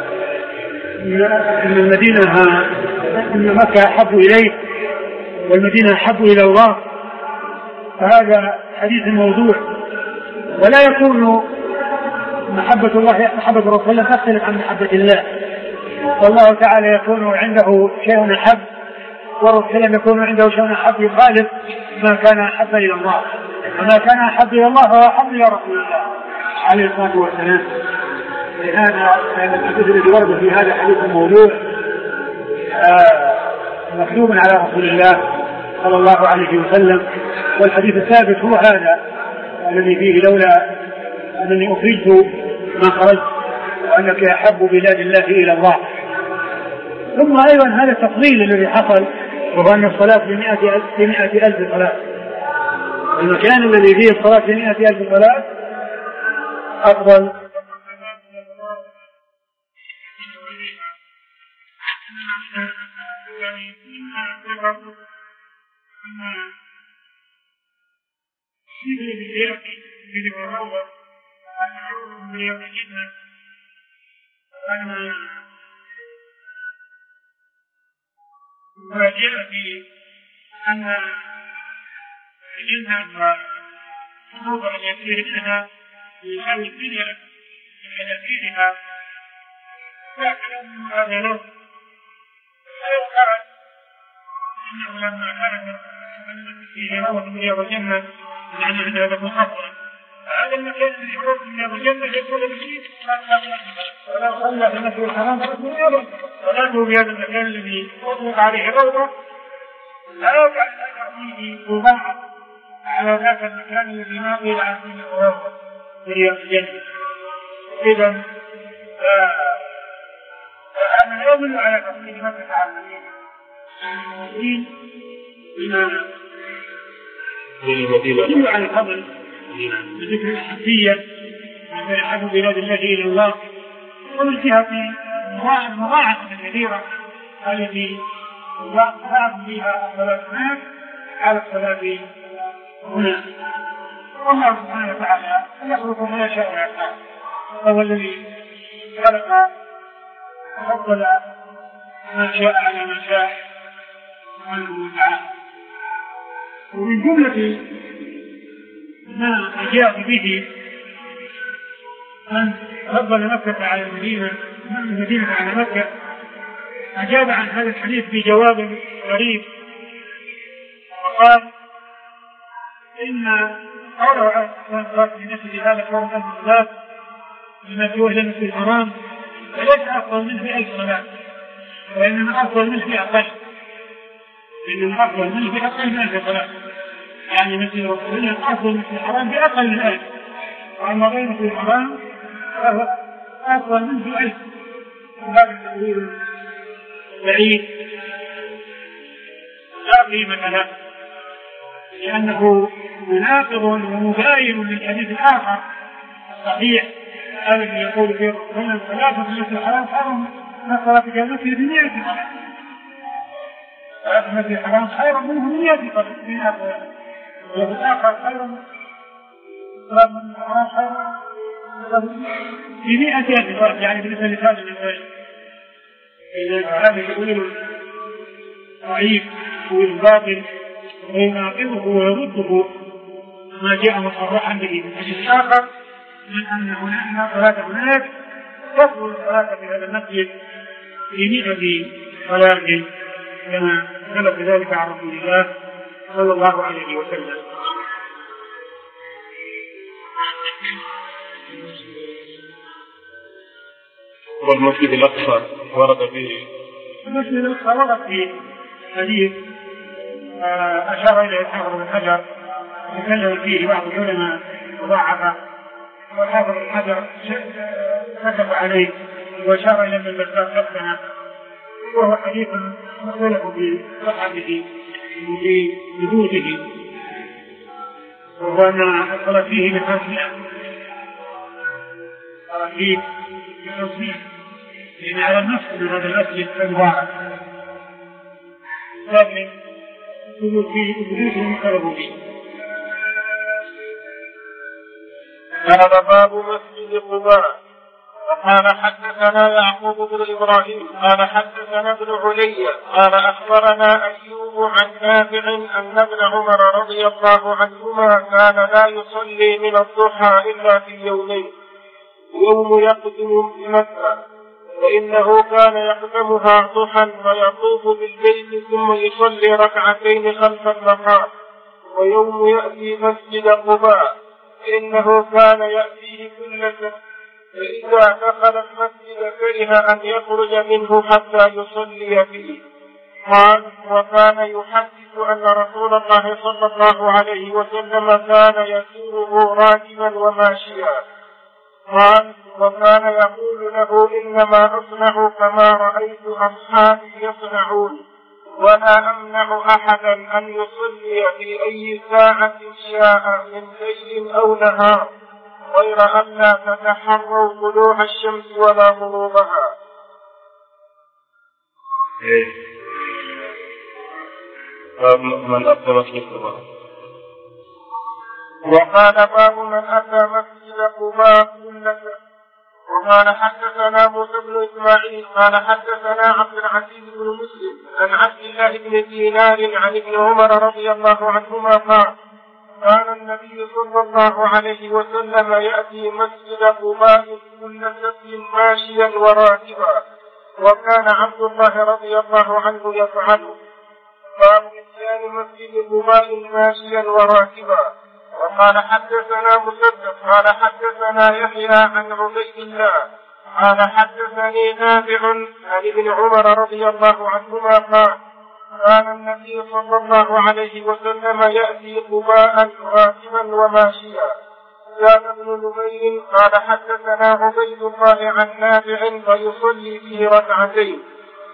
إن المدينة إن مكة أحب إليه والمدينة أحب إلى الله، فهذا حديث موضوع. ولا يكون محبة الله محبة رسول الله تختلف عن محبة الله، والله تعالى يكون عنده شيء أحب والرسول يكون عنده شيء أحب يخالف ما كان أحب إلى الله، وما كان أحب إلى الله فهو أحب إلى رسول الله عليه الصلاة والسلام. لهذا كان الحديث الذي ورد في هذا حديث الموضوع آه مكتوب على رسول الله صلى الله عليه وسلم. والحديث الثابت هو هذا الذي فيه لولا أنني أخرجت ما خرجت وأنك أحب بلاد الله إلى الله. ثم أيضا هذا التفضيل الذي حصل وهو أن الصلاة بمئة ألف, بمئة ألف صلاة، المكان الذي فيه الصلاة بمئة ألف صلاة أفضل وجاء في أن الجنة موضع يسير لنا يحاول الدنيا من فيها لكن هذا له ويقال إنه لما كانت في روض من رياض الجنة يعني من هذا المحافظة هذا المكان الذي يروض من رياض الجنة يقول بشيء ولا صلى في المسجد الحرام فرسول أيضا صلاته في هذا المكان الذي أطلق عليه الروضة لا يوقع أن فيه مضاعف على ذاك المكان الذي ما قيل عنه الروضة في رياض الجنة. إذا فأنا لا يدل على تفصيل مكة على المدينة بما يدل على الفضل بذكر الأحبية من يحب بلاد الله إلى الله، ومن جهة مضاعفة كثيرة التي ضاعف فيها الصلاة هناك على الصلاة هنا. والله سبحانه وتعالى يخلق ما يشاء ويختار، هو الذي خلق وفضل ما شاء على ما شاء سبحانه وتعالى. ومن جملة ما جاء به أن فضل مكة على المدينة من المدينة على مكة، أجاب عن هذا الحديث بجواب غريب وقال إن قوله أن في نفسه هذا قول أهل الصلاة لما فيه إلى المسجد الحرام فليس أفضل منه بألف صلاة، وإنما أفضل منه بأقل، إنما أفضل منه بأقل من ألف صلاة، يعني مثل رسول الله أفضل من الحرام بأقل من ألف، وأما غير مثل الحرام فهو أفضل منه بألف. وهذا التأويل بعيد لا قيمة له، لأنه مناقض ومباين للحديث الآخر الصحيح الذي يقول فيه رسول الصلاة في المسجد الحرام خير من الصلاة في المسجد بمئة صلاة، صلاة في المسجد الحرام خير منه بمئة صلاة، وفي الآخر خير من صلاة في المسجد الحرام خير بمئة صلاة، يعني بالنسبة لهذا المثال. إذا هذا يقول ضعيف والباطل ويناقضه ويرده ما جاء مصرحا به من حديث آخر من أن هناك صلاة هناك تفضل الصلاة في هذا المسجد بمئة صلاة كما ثبت ذلك عن رسول الله صلى الله عليه وسلم. والمسجد الأقصى ورد فيه المسجد الأقصى ورد فيه حديث أشار إليه الحافظ بن حجر يتكلم فيه بعض العلماء وضعفه، والحافظ بن حجر كتب عليه وأشار إلى ابن البزار حسنه، وهو حديث مختلف في صحته وفي وجوده، وهو أن الصلاة فيه بخمسمائة فيه بخمسمائة لأن على النص من هذا المسجد المبارك لكن يقول فيه بيوتهم خربوا فيه. هذا باب مسجد قباء. وقال حدثنا يعقوب بن إبراهيم قال حدثنا ابن علي قال أخبرنا أيوب عن نافع أن ابن عمر رضي الله عنهما كان لا يصلي من الضحى إلا في يومين، يوم يقدم بمكة فإنه كان يقدمها ضحى ويطوف بالبيت ثم يصلي ركعتين خلف المقام، ويوم يأتي مسجد قباء فإنه كان يأتيه كل سنة، فإذا دخل المسجد كره أن يخرج منه حتى يصلي فيه. قال وكان يحدث أن رسول الله صلى الله عليه وسلم كان يسيره راكبا وماشيا. قال وكان يقول له إنما أصنع كما رأيت أصحابي يصنعون، ولا أمنع أحدا أن يصلي في أي ساعة شاء من ليل أو نهار، غير أن لا تتحروا طلوع الشمس ولا غروبها. من أتى مسجد قباء. وقال باب من أتى مسجد قباء كل سنة. وقال حدثنا موسى بن إسماعيل قال حدثنا عبد العزيز بن مسلم عن عبد الله بن دينار عن ابن عمر رضي الله عنهما قال كان النبي صلى الله عليه وسلم يأتي مسجد قباء كل سبت ماشيا وراكبا، وكان عبد الله رضي الله عنه يفعله. باب إتيان مسجد قباء ماشيا وراكبا. وقال حدثنا مسدد قال حدثنا يحيى عن عبيد الله قال حدثني نافع عن ابن عمر رضي الله عنهما قال كان النبي صلى الله عليه وسلم يأتي قباء راكبا وماشيا. زاد بن نمير قال حدثنا عبيد الله عن نافع فيصلي فيه ركعتين.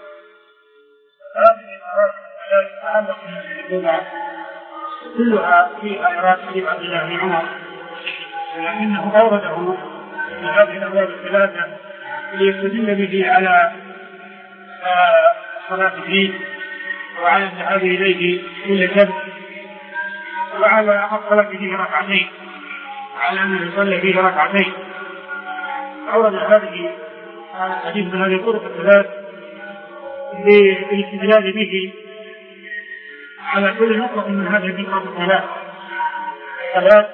كلها فيها إرادة عبد الله بن عمر، لكنه أورده في هذه الأبواب الثلاثة ليستدل به على صلاة العيد وعلى الذهاب إليه كل سبت وعلى الصلاة فيه ركعتين، وعلى أنه يصلي فيه ركعتين. أورد هذه الحديث من هذه الطرق الثلاث للاستدلال به على كل نقطة من هذه النقاط الثلاث: الصلاة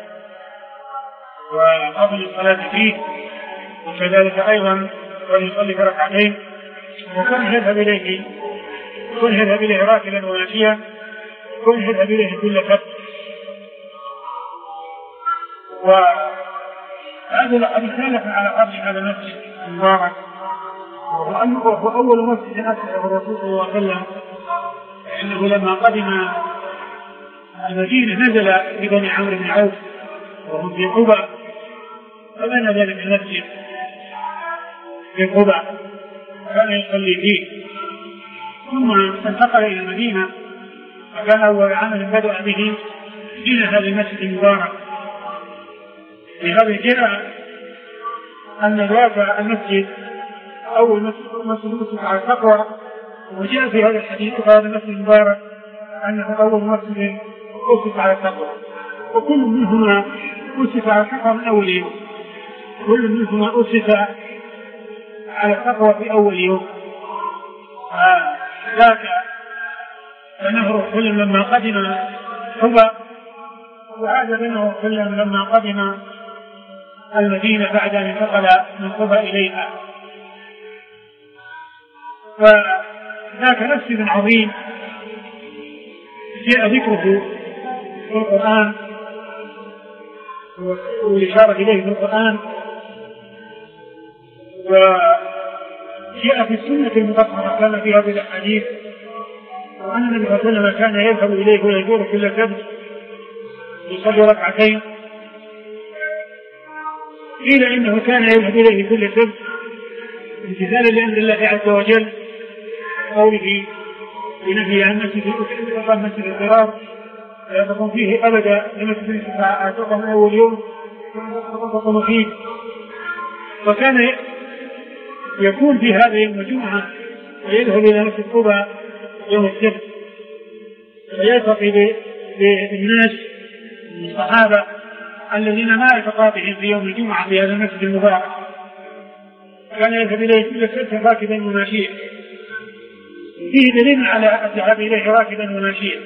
وقبل الصلاة فيه، وكذلك أيضا وليصلي في ركعتين، وكن يذهب إليه كن يذهب إليه راكبا وماشيا، كن يذهب إليه كل سبت. وهذا الرسالة على قبل هذا المسجد المبارك، وهو أول مسجد أسسه الرسول صلى الله عليه وسلم، لأنه لما قدم المدينة نزل ببني عمرو بن عوف وهم في قباء، فبنى ذلك المسجد في قباء كان يصلي فيه، ثم انتقل إلى المدينة فكان أول عمل بدأ به بناء هذا المسجد المبارك. لهذا جاء أن الواقع المسجد أول مسجد أسس على التقوى، وجاء في هذا الحديث هذا المسجد المبارك أنه أول مسجد أسس على التقوى، وكل منهما أسس على التقوى من أول يوم، كل منهما أسس على التقوى في أول يوم. ذاك فنهر كل لما قدم قباء، وهذا بينه كل لما قدم المدينة بعد أن انتقل من قباء إليها. فذاك مسجد عظيم جاء ذكره في القرآن والإشارة إليه في القرآن، وجاء في السنة المطهرة كما في هذه الأحاديث، وأن النبي صلى الله عليه وسلم كان يذهب إليه ويزور كل سبت يصلي ركعتين. قيل إنه كان يذهب إليه كل سبت امتثالا لأمر الله عز وجل، قوله بنهي عن مسجد وقام مسجد الضرار لا تقوم فيه أبدا لمسجد تقوم من أول يوم تقوم فيه. وكان يكون في هذا يوم الجمعة ويذهب إلى مسجد قباء يوم السبت ويلتقي بالناس من الصحابة الذين ما التقى بهم في يوم الجمعة في هذا المسجد المبارك، كان يذهب إليه كل سبت راكبا وماشيا، فيه دليل على الذهاب إليه راكبا وماشيا،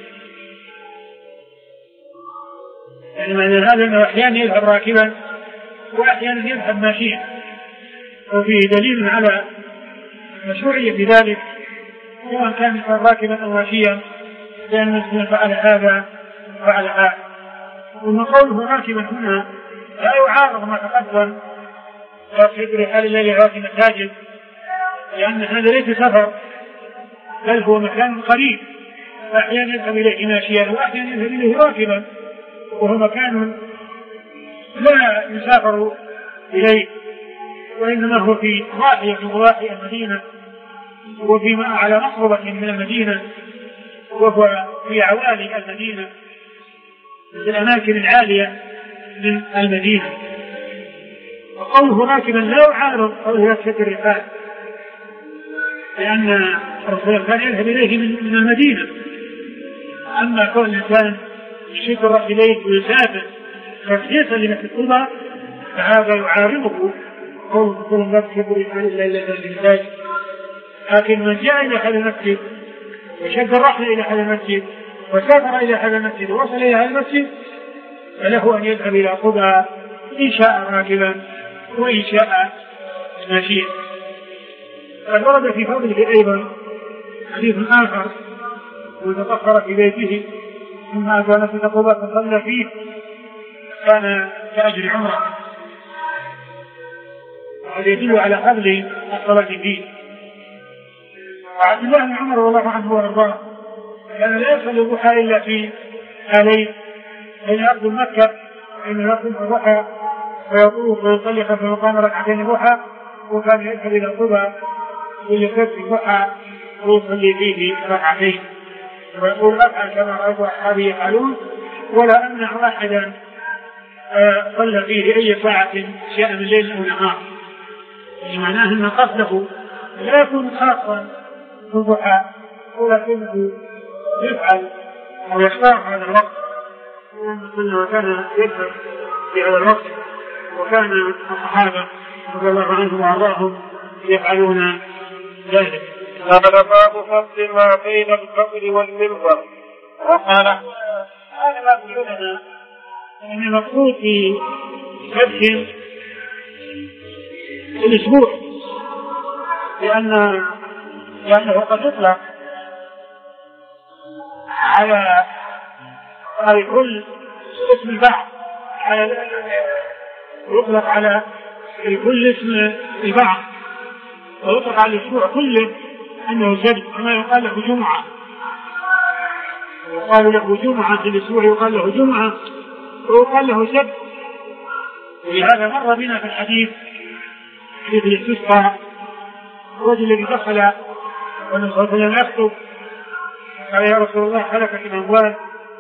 يعني معنى هذا أنه أحيانا يذهب راكبا وأحيانا يذهب ماشيا، وفيه دليل على مشروعية ذلك سواء كان راكبا أو ماشيا، لأن المسلم فعل هذا وفعل هذا. ومن قوله راكبا هنا لا يعارض ما تقدم في حال الليل راكب مساجد، لأن هذا ليس سفر بل هو مكان قريب، فأحيانا يذهب إليه ماشيا وأحيانا يذهب إليه راكبا، وهو مكان لا يسافر إليه، وإنما هو في ضاحية من ضواحي المدينة وفيما على مقربة من المدينة، وهو في عوالي المدينة في الأماكن العالية من المدينة. وقوله راكبا لا يعارض قوله يكسد الرحال، لأن الرسول كان يذهب إليه من المدينة، أما كون الإنسان يشد الرحلين ويسافر فليس لمسجد قباء فهذا يعارضه قول رسول لا تشد الرحال إلا إلى المساجد. لكن من جاء إلى هذا المسجد وشد الرحل إلى هذا المسجد وسافر إلى هذا المسجد ووصل إلى هذا المسجد فله أن يذهب إلى قباء إن شاء راكبا وإن شاء ماشيا. قد ورد في فضله أيضا حديث آخر وتطهر في بيته ثم أتى مسجد قباء فصلى فيه كان كأجر عمره، وهذا يدل على فضل الصلاة فيه. وعبد الله بن عمر رضي الله عنه وارضاه كان لا يصلي الضحى الا في حالين: حين يقدم مكه حين يقدم الضحى ويطوف ويصلي خلف مقام ركعتين الضحى، وكان يذهب الى قباء ويصلي الضحى ويصلي فيه ركعتين ويقول ركعه كما رايت اصحابي يفعلون، ولا امنع احدا صلى فيه اي ساعه شاء من ليل او نهار. يعني معناه ان قصده لا يكون خاصا في الضحى ولكنه يفعل أو يختار هذا الوقت، وأنه كان يذهب في هذا الوقت وكان الصحابة رضي الله عنهم وأرضاهم يفعلون ذلك. هذا باب فصل ما بين القبر والمنبر. وقال هذا ما يقولنا أن المقصود في سبت الأسبوع، لأن لأنه قد يطلق على على كل اسم البعض، على يطلق على كل اسم البعض، ويطلق على الأسبوع كله أنه سبت، كما يقال له جمعة، ويقال له جمعة في الأسبوع، يقال له جمعة ويقال له سبت. ولهذا مر بنا في الحديث حديث الاستسقاء الرجل الذي دخل والنبي صلى الله عليه وسلم يخطب قال: يا رسول الله هلكت الأموال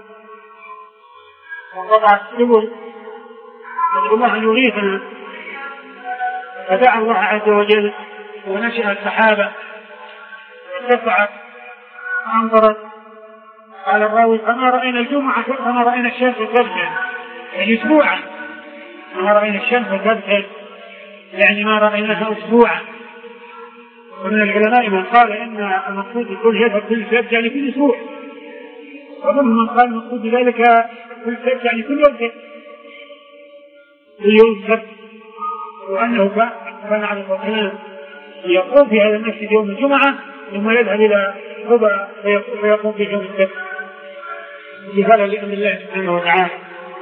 وانقطعت السبل ندعو الله أن يغيثنا، فدعا الله عز وجل ونشأ السحابة وارتفعت وأنظرت. قال الراوي: فما رأينا الجمعة فما رأينا الشمس تبدأ، يعني أسبوعا ما رأينا الشمس تبدأ، يعني ما رأيناها أسبوعا. ومن العلماء من قال إن المقصود يكون يذهب كل سبت يعني كل أسبوع، ومنهم من قال المقصود بذلك كل سبت يعني كل يوم سبت، كل يوم سبت، وأنه كان على الصلاة يقوم في هذا المسجد يوم الجمعة ثم يذهب إلى قباء فيقوم في يوم السبت امتثالا لأمر الله سبحانه وتعالى.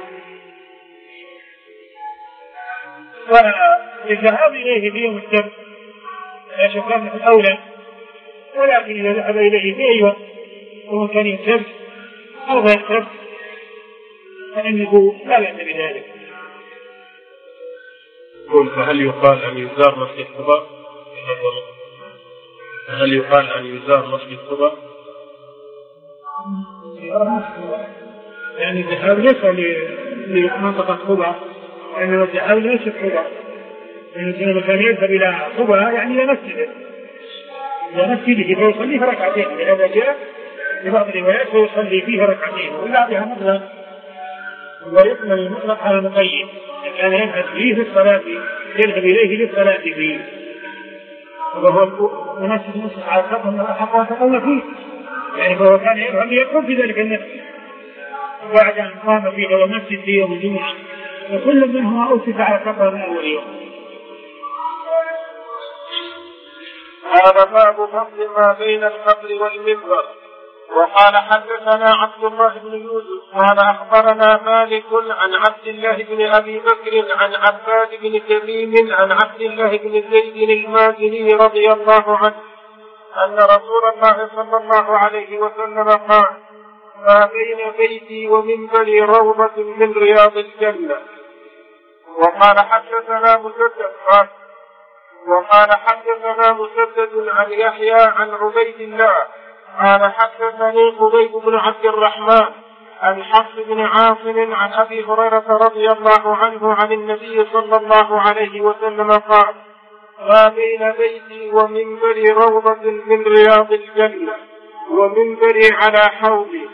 فالذهاب إليه في يوم السبت لا شك أنه الأولى، ولكن إذا ذهب إليه في أي وقت سواء كان السبت أو غير السبت فإنه لا بأس بذلك. فهل يقال أن يزار مسجد قباء؟ هل يقال أن يزار مسجد قباء؟ يعني الذهاب ليس لمنطقة قباء، لأن الذهاب ليس قباء، الإنسان كان يذهب إلى قبى يعني إلى مسجده إلى مسجده فيصلي في ركعتين، لهذا جاء في بعض الروايات فيصلي فيه ركعتين، وبعضها مطلق ويكمل المطلق على المقيد، كان يذهب فيه في الصلاة يذهب إليه للصلاة فيه، وهو مناسب نصف على الخطأ من الحق وتقول فيه، يعني فهو كان يذهب ليقوم في ذلك النفس بعد أن قام فيه ومسجد في يوم الجمعة، وكل منهما أوصف على الخطأ من أول يوم. هذا باب فضل ما بين القبر والمنبر. وقال حدثنا عبد الله بن يوسف قال أخبرنا مالك عن عبد الله بن أبي بكر عن عباد بن تميم عن عبد الله بن زيد المازني رضي الله عنه أن رسول الله صلى الله عليه وسلم قال: ما بين بيتي ومنبري روضة من رياض الجنة. وقال حدثنا مسدد قال وقال حدثنا مسدد عن يحيى عن عبيد الله قال حدثني قبيب بن عبد الرحمن عن حفص بن عاصم عن أبي هريرة رضي الله عنه عن النبي صلى الله عليه وسلم قال: ما بين بيتي ومنبري روضة من رياض الجنة ومنبري على حوضي.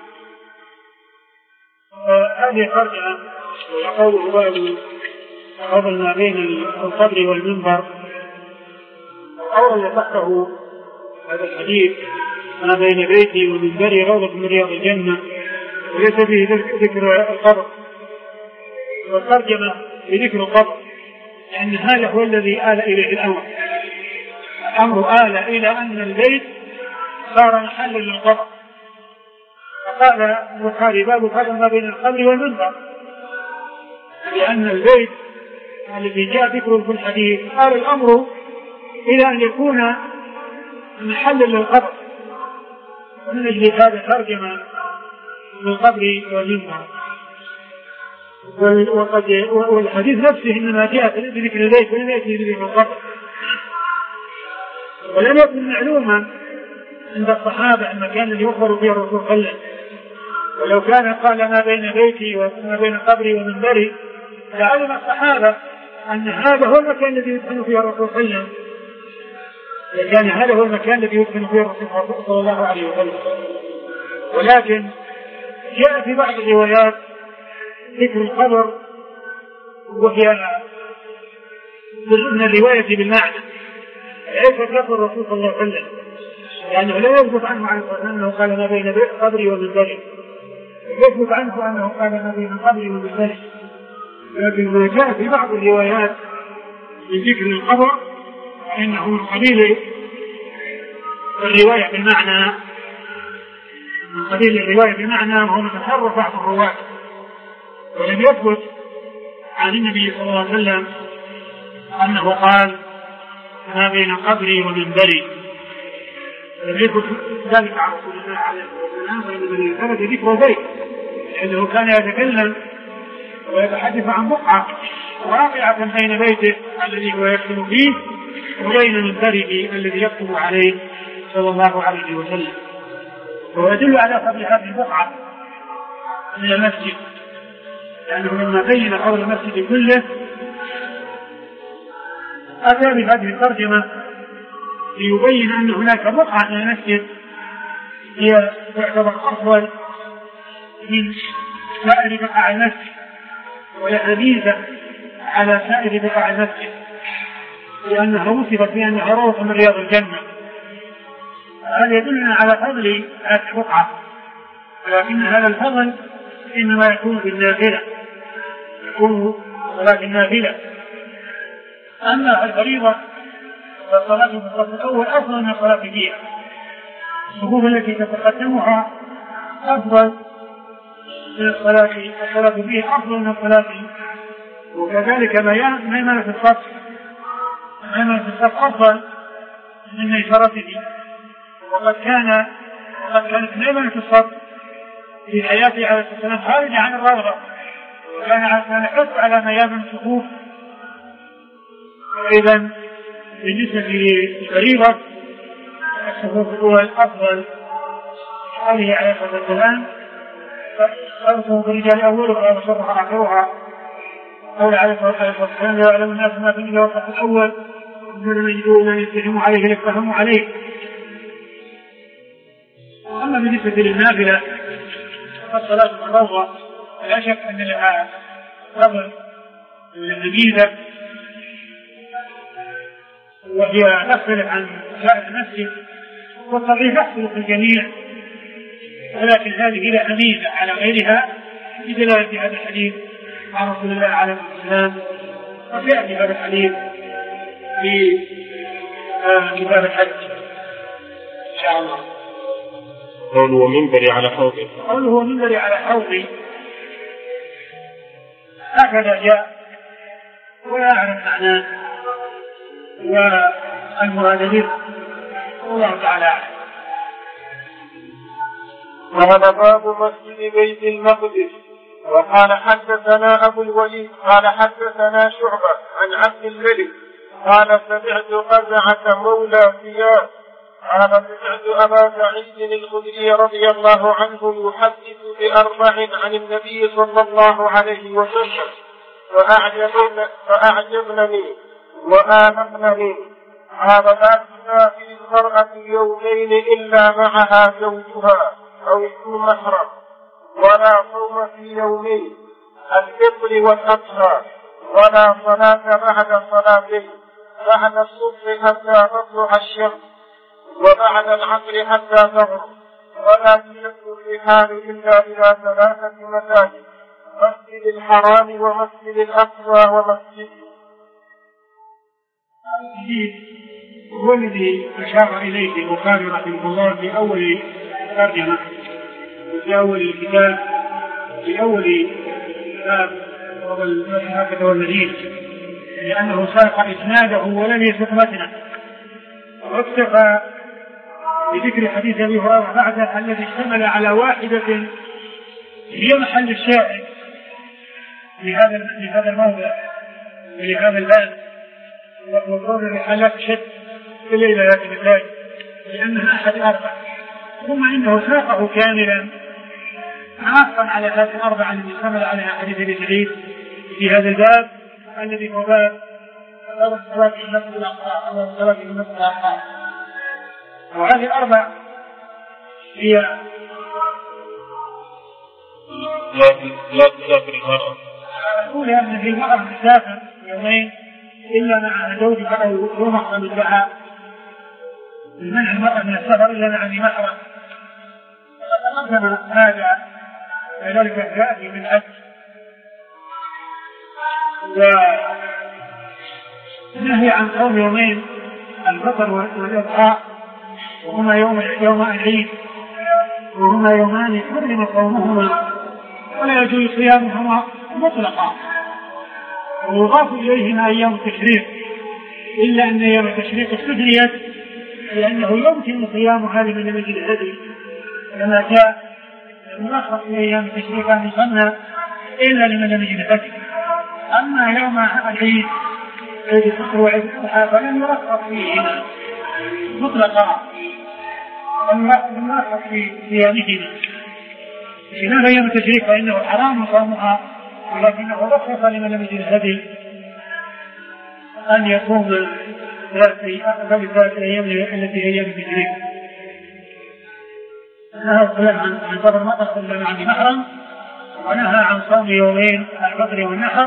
هذه ترجمة وقوله فضل ما بين القبر والمنبر، أولا تحته هذا الحديث ما بين بيتي ومنبري روضة من رياض الجنة، وليس فيه ذكر القبر، والترجمة بذكر القبر، لأن هذا هو الذي آل إليه الأمر. الأمر آل إلى أن البيت صار محلا للقبر، فقال البخاري باب فضل ما بين القبر والمنبر، لأن البيت الذي جاء ذكره في الحديث قال الأمر إلى أن يكون محلا للقبر، ومن أجل هذا ترجمة للقبر والمنبر. وقد والحديث نفسه إنما جاء بذكر البيت ولم يأتي بذكر القبر، ولم يكن معلوما عند الصحابة المكان الذي يخبر فيه الرسول صلى الله عليه وسلم، ولو كان قال ما بين بيتي وما بين قبري ومنبري لعلم الصحابة أن هذا هو المكان الذي يدفن فيه الرسول صلى الله عليه وسلم، لكان هذا هو المكان الذي يدفن فيه الرسول صلى الله عليه وسلم. ولكن جاء في بعض الروايات ذكر القبر، وهي من الرواية بالمعنى، ليس ذكر الرسول صلى الله عليه وسلم، لأنه لا يثبت عنه عليه الصلاة والسلام أنه قال ما بين قبري ومنبري، يثبت عنه أنه قال ما بين قبري ومنبري، لكن ما جاء في بعض الروايات من ذكر القبر إنه من قبيل الرواية بالمعنى، من قبيل الرواية بالمعنى، وهو متصرف بعض الرواة، ولم يثبت عن النبي صلى الله عليه وسلم أنه قال ما بين قبري ومنبري، لم يثبت ذلك عن رسول الله عليه الصلاة والسلام، وإنما ثبت ذكر البيت، لأنه كان يتكلم ويتحدث عن بقعة واقعة بين بيته الذي هو يسكن فيه وبين منبره الذي يكتب عليه صلى الله عليه وسلم، وهو يدل على فضل هذه البقعة من المسجد، لأنه لما بين قول المسجد كله أتى بهذه الترجمة ليبين أن هناك بقعة من المسجد هي تعتبر أفضل من سائر بقاع المسجد، وهي ميزة على سائر بقاع المسجد، لأنها وصفت بأنها روضة من رياض الجنة. هذا يدلنا على فضل هذه البقعة، ولكن هذا الفضل إنما يكون بالنافلة، يكون صلاة النافلة. أما الفريضة فالصلاة في الصف الأول أفضل من الصلاة فيها، الصفوف التي تتقدمها أفضل من الصلاة، الصلاة فيه أفضل من الصلاة، وكذلك ميمنة الصف ميمنة الصف أفضل من ميسرته، وقد كان وقد كانت ميمنة الصف في حياته عليه الصلاة والسلام خارجة عن الروضة، وكان يحث على ميامن الصفوف. وإذا بالنسبة للفريضة الصفوف الأول أفضل، عليه عليه الصلاة والسلام فأرسل بالرجال أولها وصرح آخرها، قول عليه الصلاة والسلام لا يعلم الناس ما في الدنيا والصف الأول من يجدون أن يتهموا عليه ليتهموا عليه. أما بالنسبة للنافلة فالصلاة المفروضة لا شك أن لها فضل ميزة وهي تختلف عن سائر المسجد والتضعيف يحصل في الجميع، ولكن هذه لها ميزة على غيرها بدلالة هذا الحديث عن رسول الله عليه السلام، وسيأتي هذا الحديث في كتاب الحج إن شاء الله. قوله ومنبري على حوضي، قوله ومنبري على حوضي هكذا جاء ولا أعرف معناه والمراد والله تعالى أعلم. وهذا باب مسجد بيت المقدس. وقال حدثنا أبو الوليد قال حدثنا شعبة عن عبد الملك قال سمعت قزعة مولى ثياب قال سمعت أبا سعيد الخدري رضي الله عنه يحدث بأربع عن النبي صلى الله عليه وسلم فأعجبن فأعجبنني وآنقنني. قال لا تسافر المرأة يومين إلا معها زوجها أو ذو محرم، ولا صوم في يومين الفطر والأضحى، ولا صلاة بعد صلاتين، بعد الصبح حتى تطلع الشمس وبعد العصر حتى تغرب، ولا تشد الرحال إلا إلى ثلاثة مساجد: مسجد الحرام ومسجد الأقصى ومسجد. هو الذي أشار إليه البخاري رحمه الله في أول ترجمة في أول الكتاب في أول كتاب هكذا والمدين، لأنه ساق إسناده ولم يسق متنه، واكتفى بذكر حديث أبي هريرة بعده الذي اشتمل على واحدة هي محل الشاهد لهذا لهذا الموضع ولهذا الباب، وقول الرحلات شد في ليلة المثال لأنها أحد أربع، ثم إنه ساقه كاملا عاقا على هذه الأربع التي اشتمل عليها حديث أبي سعيد في هذا الباب الذي هو باب الصلاة في المسجد الأقصى أو الصلاة في المسجد الأقصى. وهذه الأربع هي لا تسافر المرأة. الأولى أن في المرأة تسافر يومين إلا مع زوجها أو ذو محرم لها، منع المرأة من السفر إلا مع ذي محرم، وتقدم هذا كذلك جاء في الحج. ونهي عن صوم يومين الفطر والإضحى وهما يوم يوم العيد، وهما يومان حرم صومهما ولا يجوز صيامهما مطلقا، ويضاف إليهما أيام التشريق، إلا أن أيام التشريق استثنيت لأنه يمكن صيام هذه من المجد الهدي كما جاء الملخص في أيام التشريق أن يصنى إلا لمن لم يجد الهدي. أما يوم العيد عيد الفطر وعيد الأضحى فلم يرخص فيهما مطلقا، لم يرخص في صيامهما، خلاف أيام التشريق فإنه حرام صومها، ولكنه رخص لمن لم يجد الهدي أن يصوم ثلاثة أيام التي هي أيام التشريق. نهى الكلام عن صبر المطر إلا مع ذي محرم، ونهى عن صوم يومين الفطر والنحر،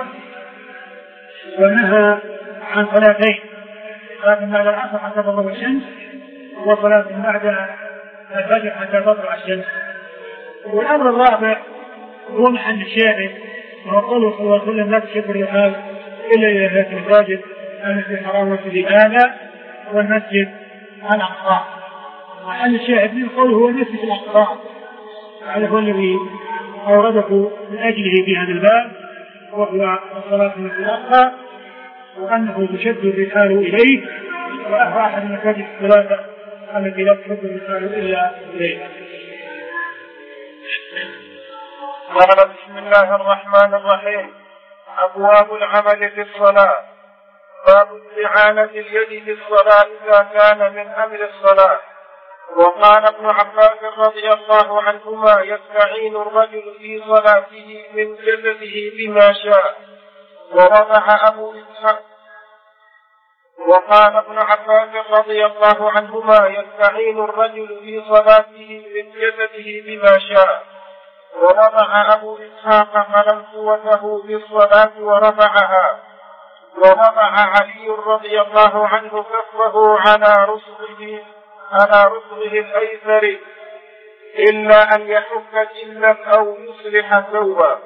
ونهى عن صلاتين: صلاة بعد العصر حتى تطلع الشمس، وصلاة بعد الفجر حتى تطلع الشمس. والأمر الرابع هو محل الشاهد، وهو قوله صلى الله عليه وسلم: لا تشد الرحال إلا إلى ذات المساجد: المسجد الحرام والمسجد هذا والمسجد الأقصى. محل الشاهد من قوله هو المسجد الأقصى، هذا هو الذي أورده من أجله في هذا الباب، وهو الصلاة في المسجد الأقصى، وأنه تشد الرحال إليه، وهو أحد المساجد الثلاثة التي لا تشد الرحال إلا إليه. قال: بسم الله الرحمن الرحيم. أبواب العمل في الصلاة. باب استعانة اليد في الصلاة إذا كان من أمر الصلاة. وقال ابن عباس رضي الله عنهما: يستعين الرجل في صلاته من جسده بما شاء، ورفع أبو إسحاق. وقال ابن عباس رضي الله عنهما يستعين الرجل في صلاته من جسده بما شاء. ورفع أبو إسحاق فلم قوته في الصلاة ورفعها. ورفع علي رضي الله عنه كفه على رسله على رسله الأيسر إلا أن يحك جلا أو يصلح ثوبا.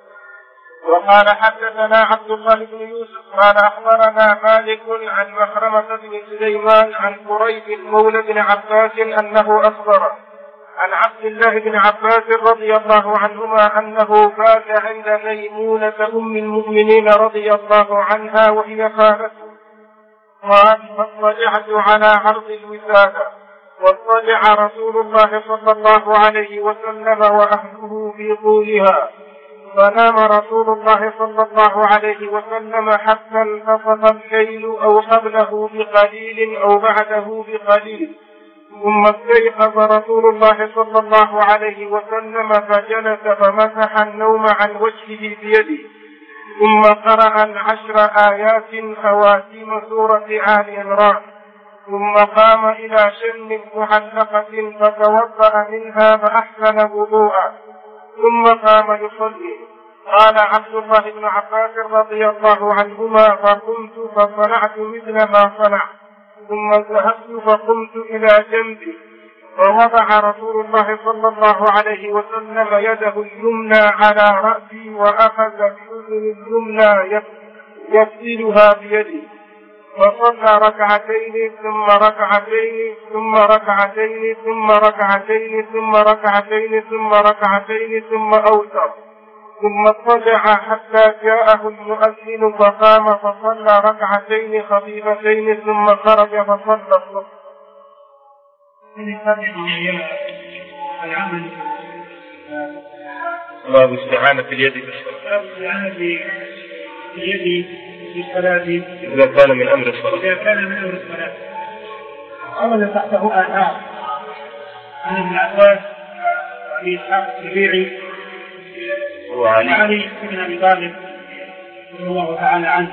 وقال حدثنا عبد الله بن يوسف قال أخبرنا مالك عن مخرمة بن سليمان عن قريب مولى بن عباس أنه أخبر عن عبد الله بن عباس رضي الله عنهما أنه بات عند ميمونة أم المؤمنين رضي الله عنها وهي خالته. قال فاضطجعت على عرض الوسادة واضطجع رسول الله صلى الله عليه وسلم وأهله في طولها، فنام رسول الله صلى الله عليه وسلم حتى انتصف الليل أو قبله بقليل أو بعده بقليل، ثم استيقظ رسول الله صلى الله عليه وسلم فجلس فمسح النوم عن وجهه بيده، ثم قرأ العشر آيات خواتيم سورة آل عمران، ثم قام إلى شن معلقة فتوضأ منها فأحسن وضوءا، ثم قام يصلي. قال عبد الله بن عباس رضي الله عنهما فقمت فصنعت مثل ما صنع، ثم ذهبت فقمت إلى جنبي فوضع رسول الله صلى الله عليه وسلم يده اليمنى على رأسي وأخذ بأذن اليمنى يفصلها بيده، فصلى ركعتين ثم ركعتين ثم ركعتين ثم ركعتين ثم ركعتين ثم ركعتين ثم أوتر، ثم اضطجع حتى جاءه المؤذن فقام فصلى ركعتين خفيفتين ثم خرج فصلى الصبح. العمل باب استعانة اليد في الصلاة. استعانة اليد في الصلاة إذا كان من أمر الصلاة. إذا كان من أمر الصلاة. أولا تحته آثار عن ابن عباس وأبي إسحاق السبيعي وعلي وعلي بن أبي طالب رضي الله تعالى عنه.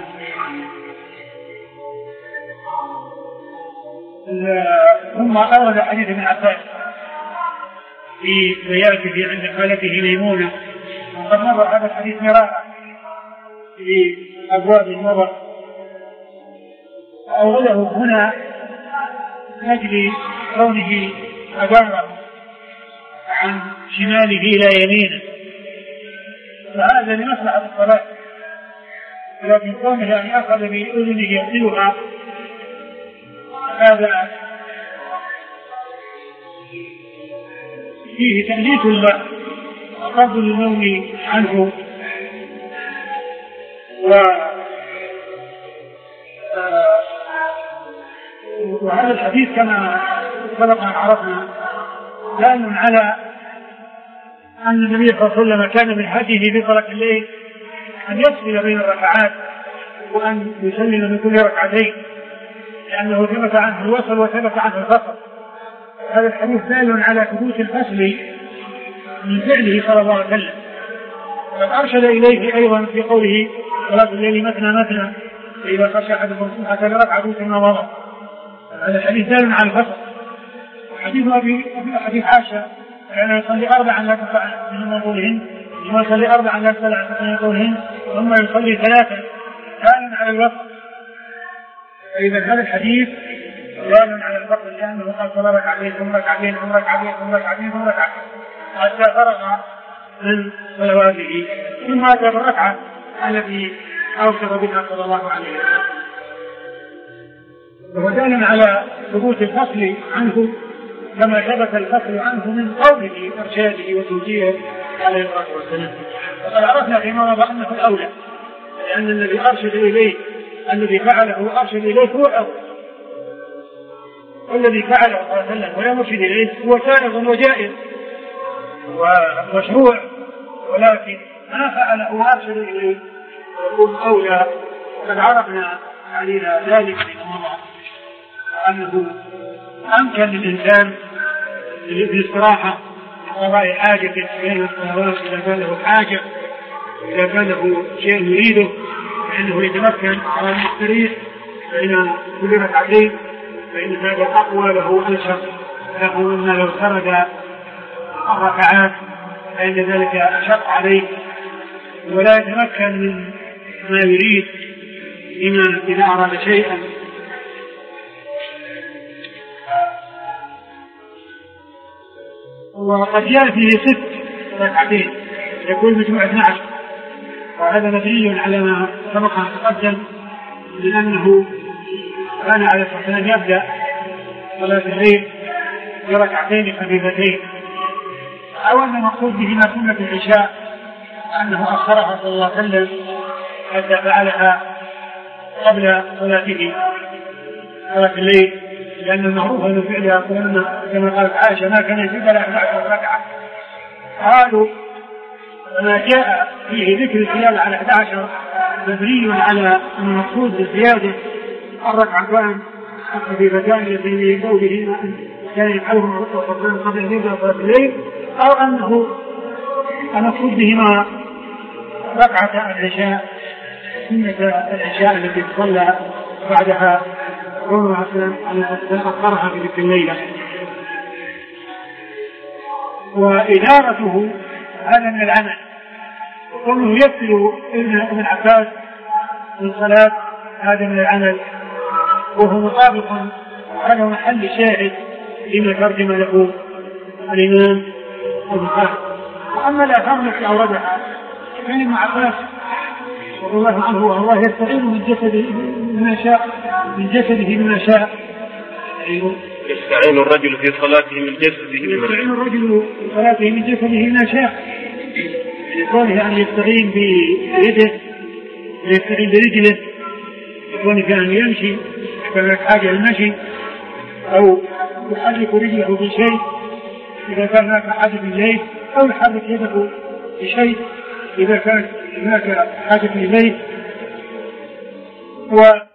ثم أورد حديث ابن عباس في زيارته عند خالته ميمونة، وقد مر هذا الحديث مراء في أبواب المرء، أورده هنا من أجل كونه أدار عن شماله إلى يمينه، فهذا لمصلحة الصلاة، لكن كونه أن أخذ بأذنه يصلها هذا فيه تأليف له وقبل النوم عنه. وهذا الحديث كما سبق أن عرفنا دال على أن النبي صلى الله عليه وسلم كان من هديه في صلاة الليل أن يفصل بين الركعات وأن يسلم من كل ركعتين، لأنه ثبت عنه الوصل وثبت عنه الفصل. هذا الحديث دال على ثبوت الفصل من فعله صلى الله عليه وسلم، وقد أرشد إليه أيضا في قوله صلاة الليل مثنى مثنى فإذا خشى أحدكم الصبح فلركعة ثم مضى. هذا الحديث دال على الفصل. حديث أبي حديث عائشة كان يصلي أربعا لا تسع من منظورهن، ثم يصلي أربعا لا تسع من منظورهن، ثم يصلي ثلاثا، دال على الوصل. فإذا هذا الحديث دال على الفصل، لأنه قال صلى ركعتين ثم ركعتين ثم ركعتين ثم ركعتين ثم ركعتين حتى فرغ من صلواته، ثم أتى بالركعة التي أوصف بها صلى الله عليه وسلم. وهو دال على ثبوت الفصل عنه كما ثبت الفصل عنه من قوله إرشاده وتوجيهه عليه الصلاة والسلام. وقد عرفنا فيما مضى أنه الأولى، لأن الذي أرشد إليه الذي فعله أرشد إليه هو الأول، والذي فعله صلى الله عليه وسلم ولا مرشد إليه هو سائغ وجائز ومشروع، ولكن ما فعله وأرشد إليه هو الأولى. وقد عرفنا علينا ذلك فيما مضى أنه أمكن للإنسان بالاستراحة قضاء حاجة بين الصلوات إذا كان له حاجة، إذا كان له شيء يريده فإنه يتمكن على المستريح بين كل ركعتين، فإن هذا أقوى له أنشط له مما لو سرد الركعات، فإن ذلك أشق عليه ولا يتمكن من ما يريد إذا أراد شيئا. وقد جاء فيه ست ركعتين يكون مجموع اثني عشر، وهذا مبني على ما سبق أن تقدم من أنه كان عليه الصلاة والسلام يبدأ صلاة الليل بركعتين خفيفتين، أو أن المقصود بهما سنة العشاء أنه أخرها صلى الله عليه وسلم حتى فعلها قبل صلاته صلاة الليل، لأن المعروف أن فعلها كما قالت عائشة ما كان يزيد على أحد عشر ركعة. قالوا ما جاء فيه ذكر الزيادة على أحد عشر مبني على أن المقصود بالزيادة الركعتان الخفيفتان التي يبدأ بهما كان يفعلهما الرسول قبل أن يبدأ صلاة الليل، أو أنه المقصود بهما ركعة العشاء سنة العشاء التي تصلى بعدها عمر حسن على أخرها في تلك الليلة. وإدارته هذا من العمل، وكونه يبتل ابن عباس من صلاة هذا من العمل، وهو مطابق على محل شاهد لما ترجم له الإمام البخاري. وأما الآثار التي أوردها فإن ابن عباس رضي الله عنه والله يستعين من جسده بما شاء من جسده بما شاء يستعين الرجل في صلاته من جسده يستعين الرجل في صلاته من جسده بما شاء، لكونه أن يستعين بيده ويستعين برجله، يكون أن يمشي كما حاجة المشي أو يحرك رجله بشيء إذا كان هناك حاجة إليه، أو يحرك يده بشيء إذا كان هناك حاجة إليه. و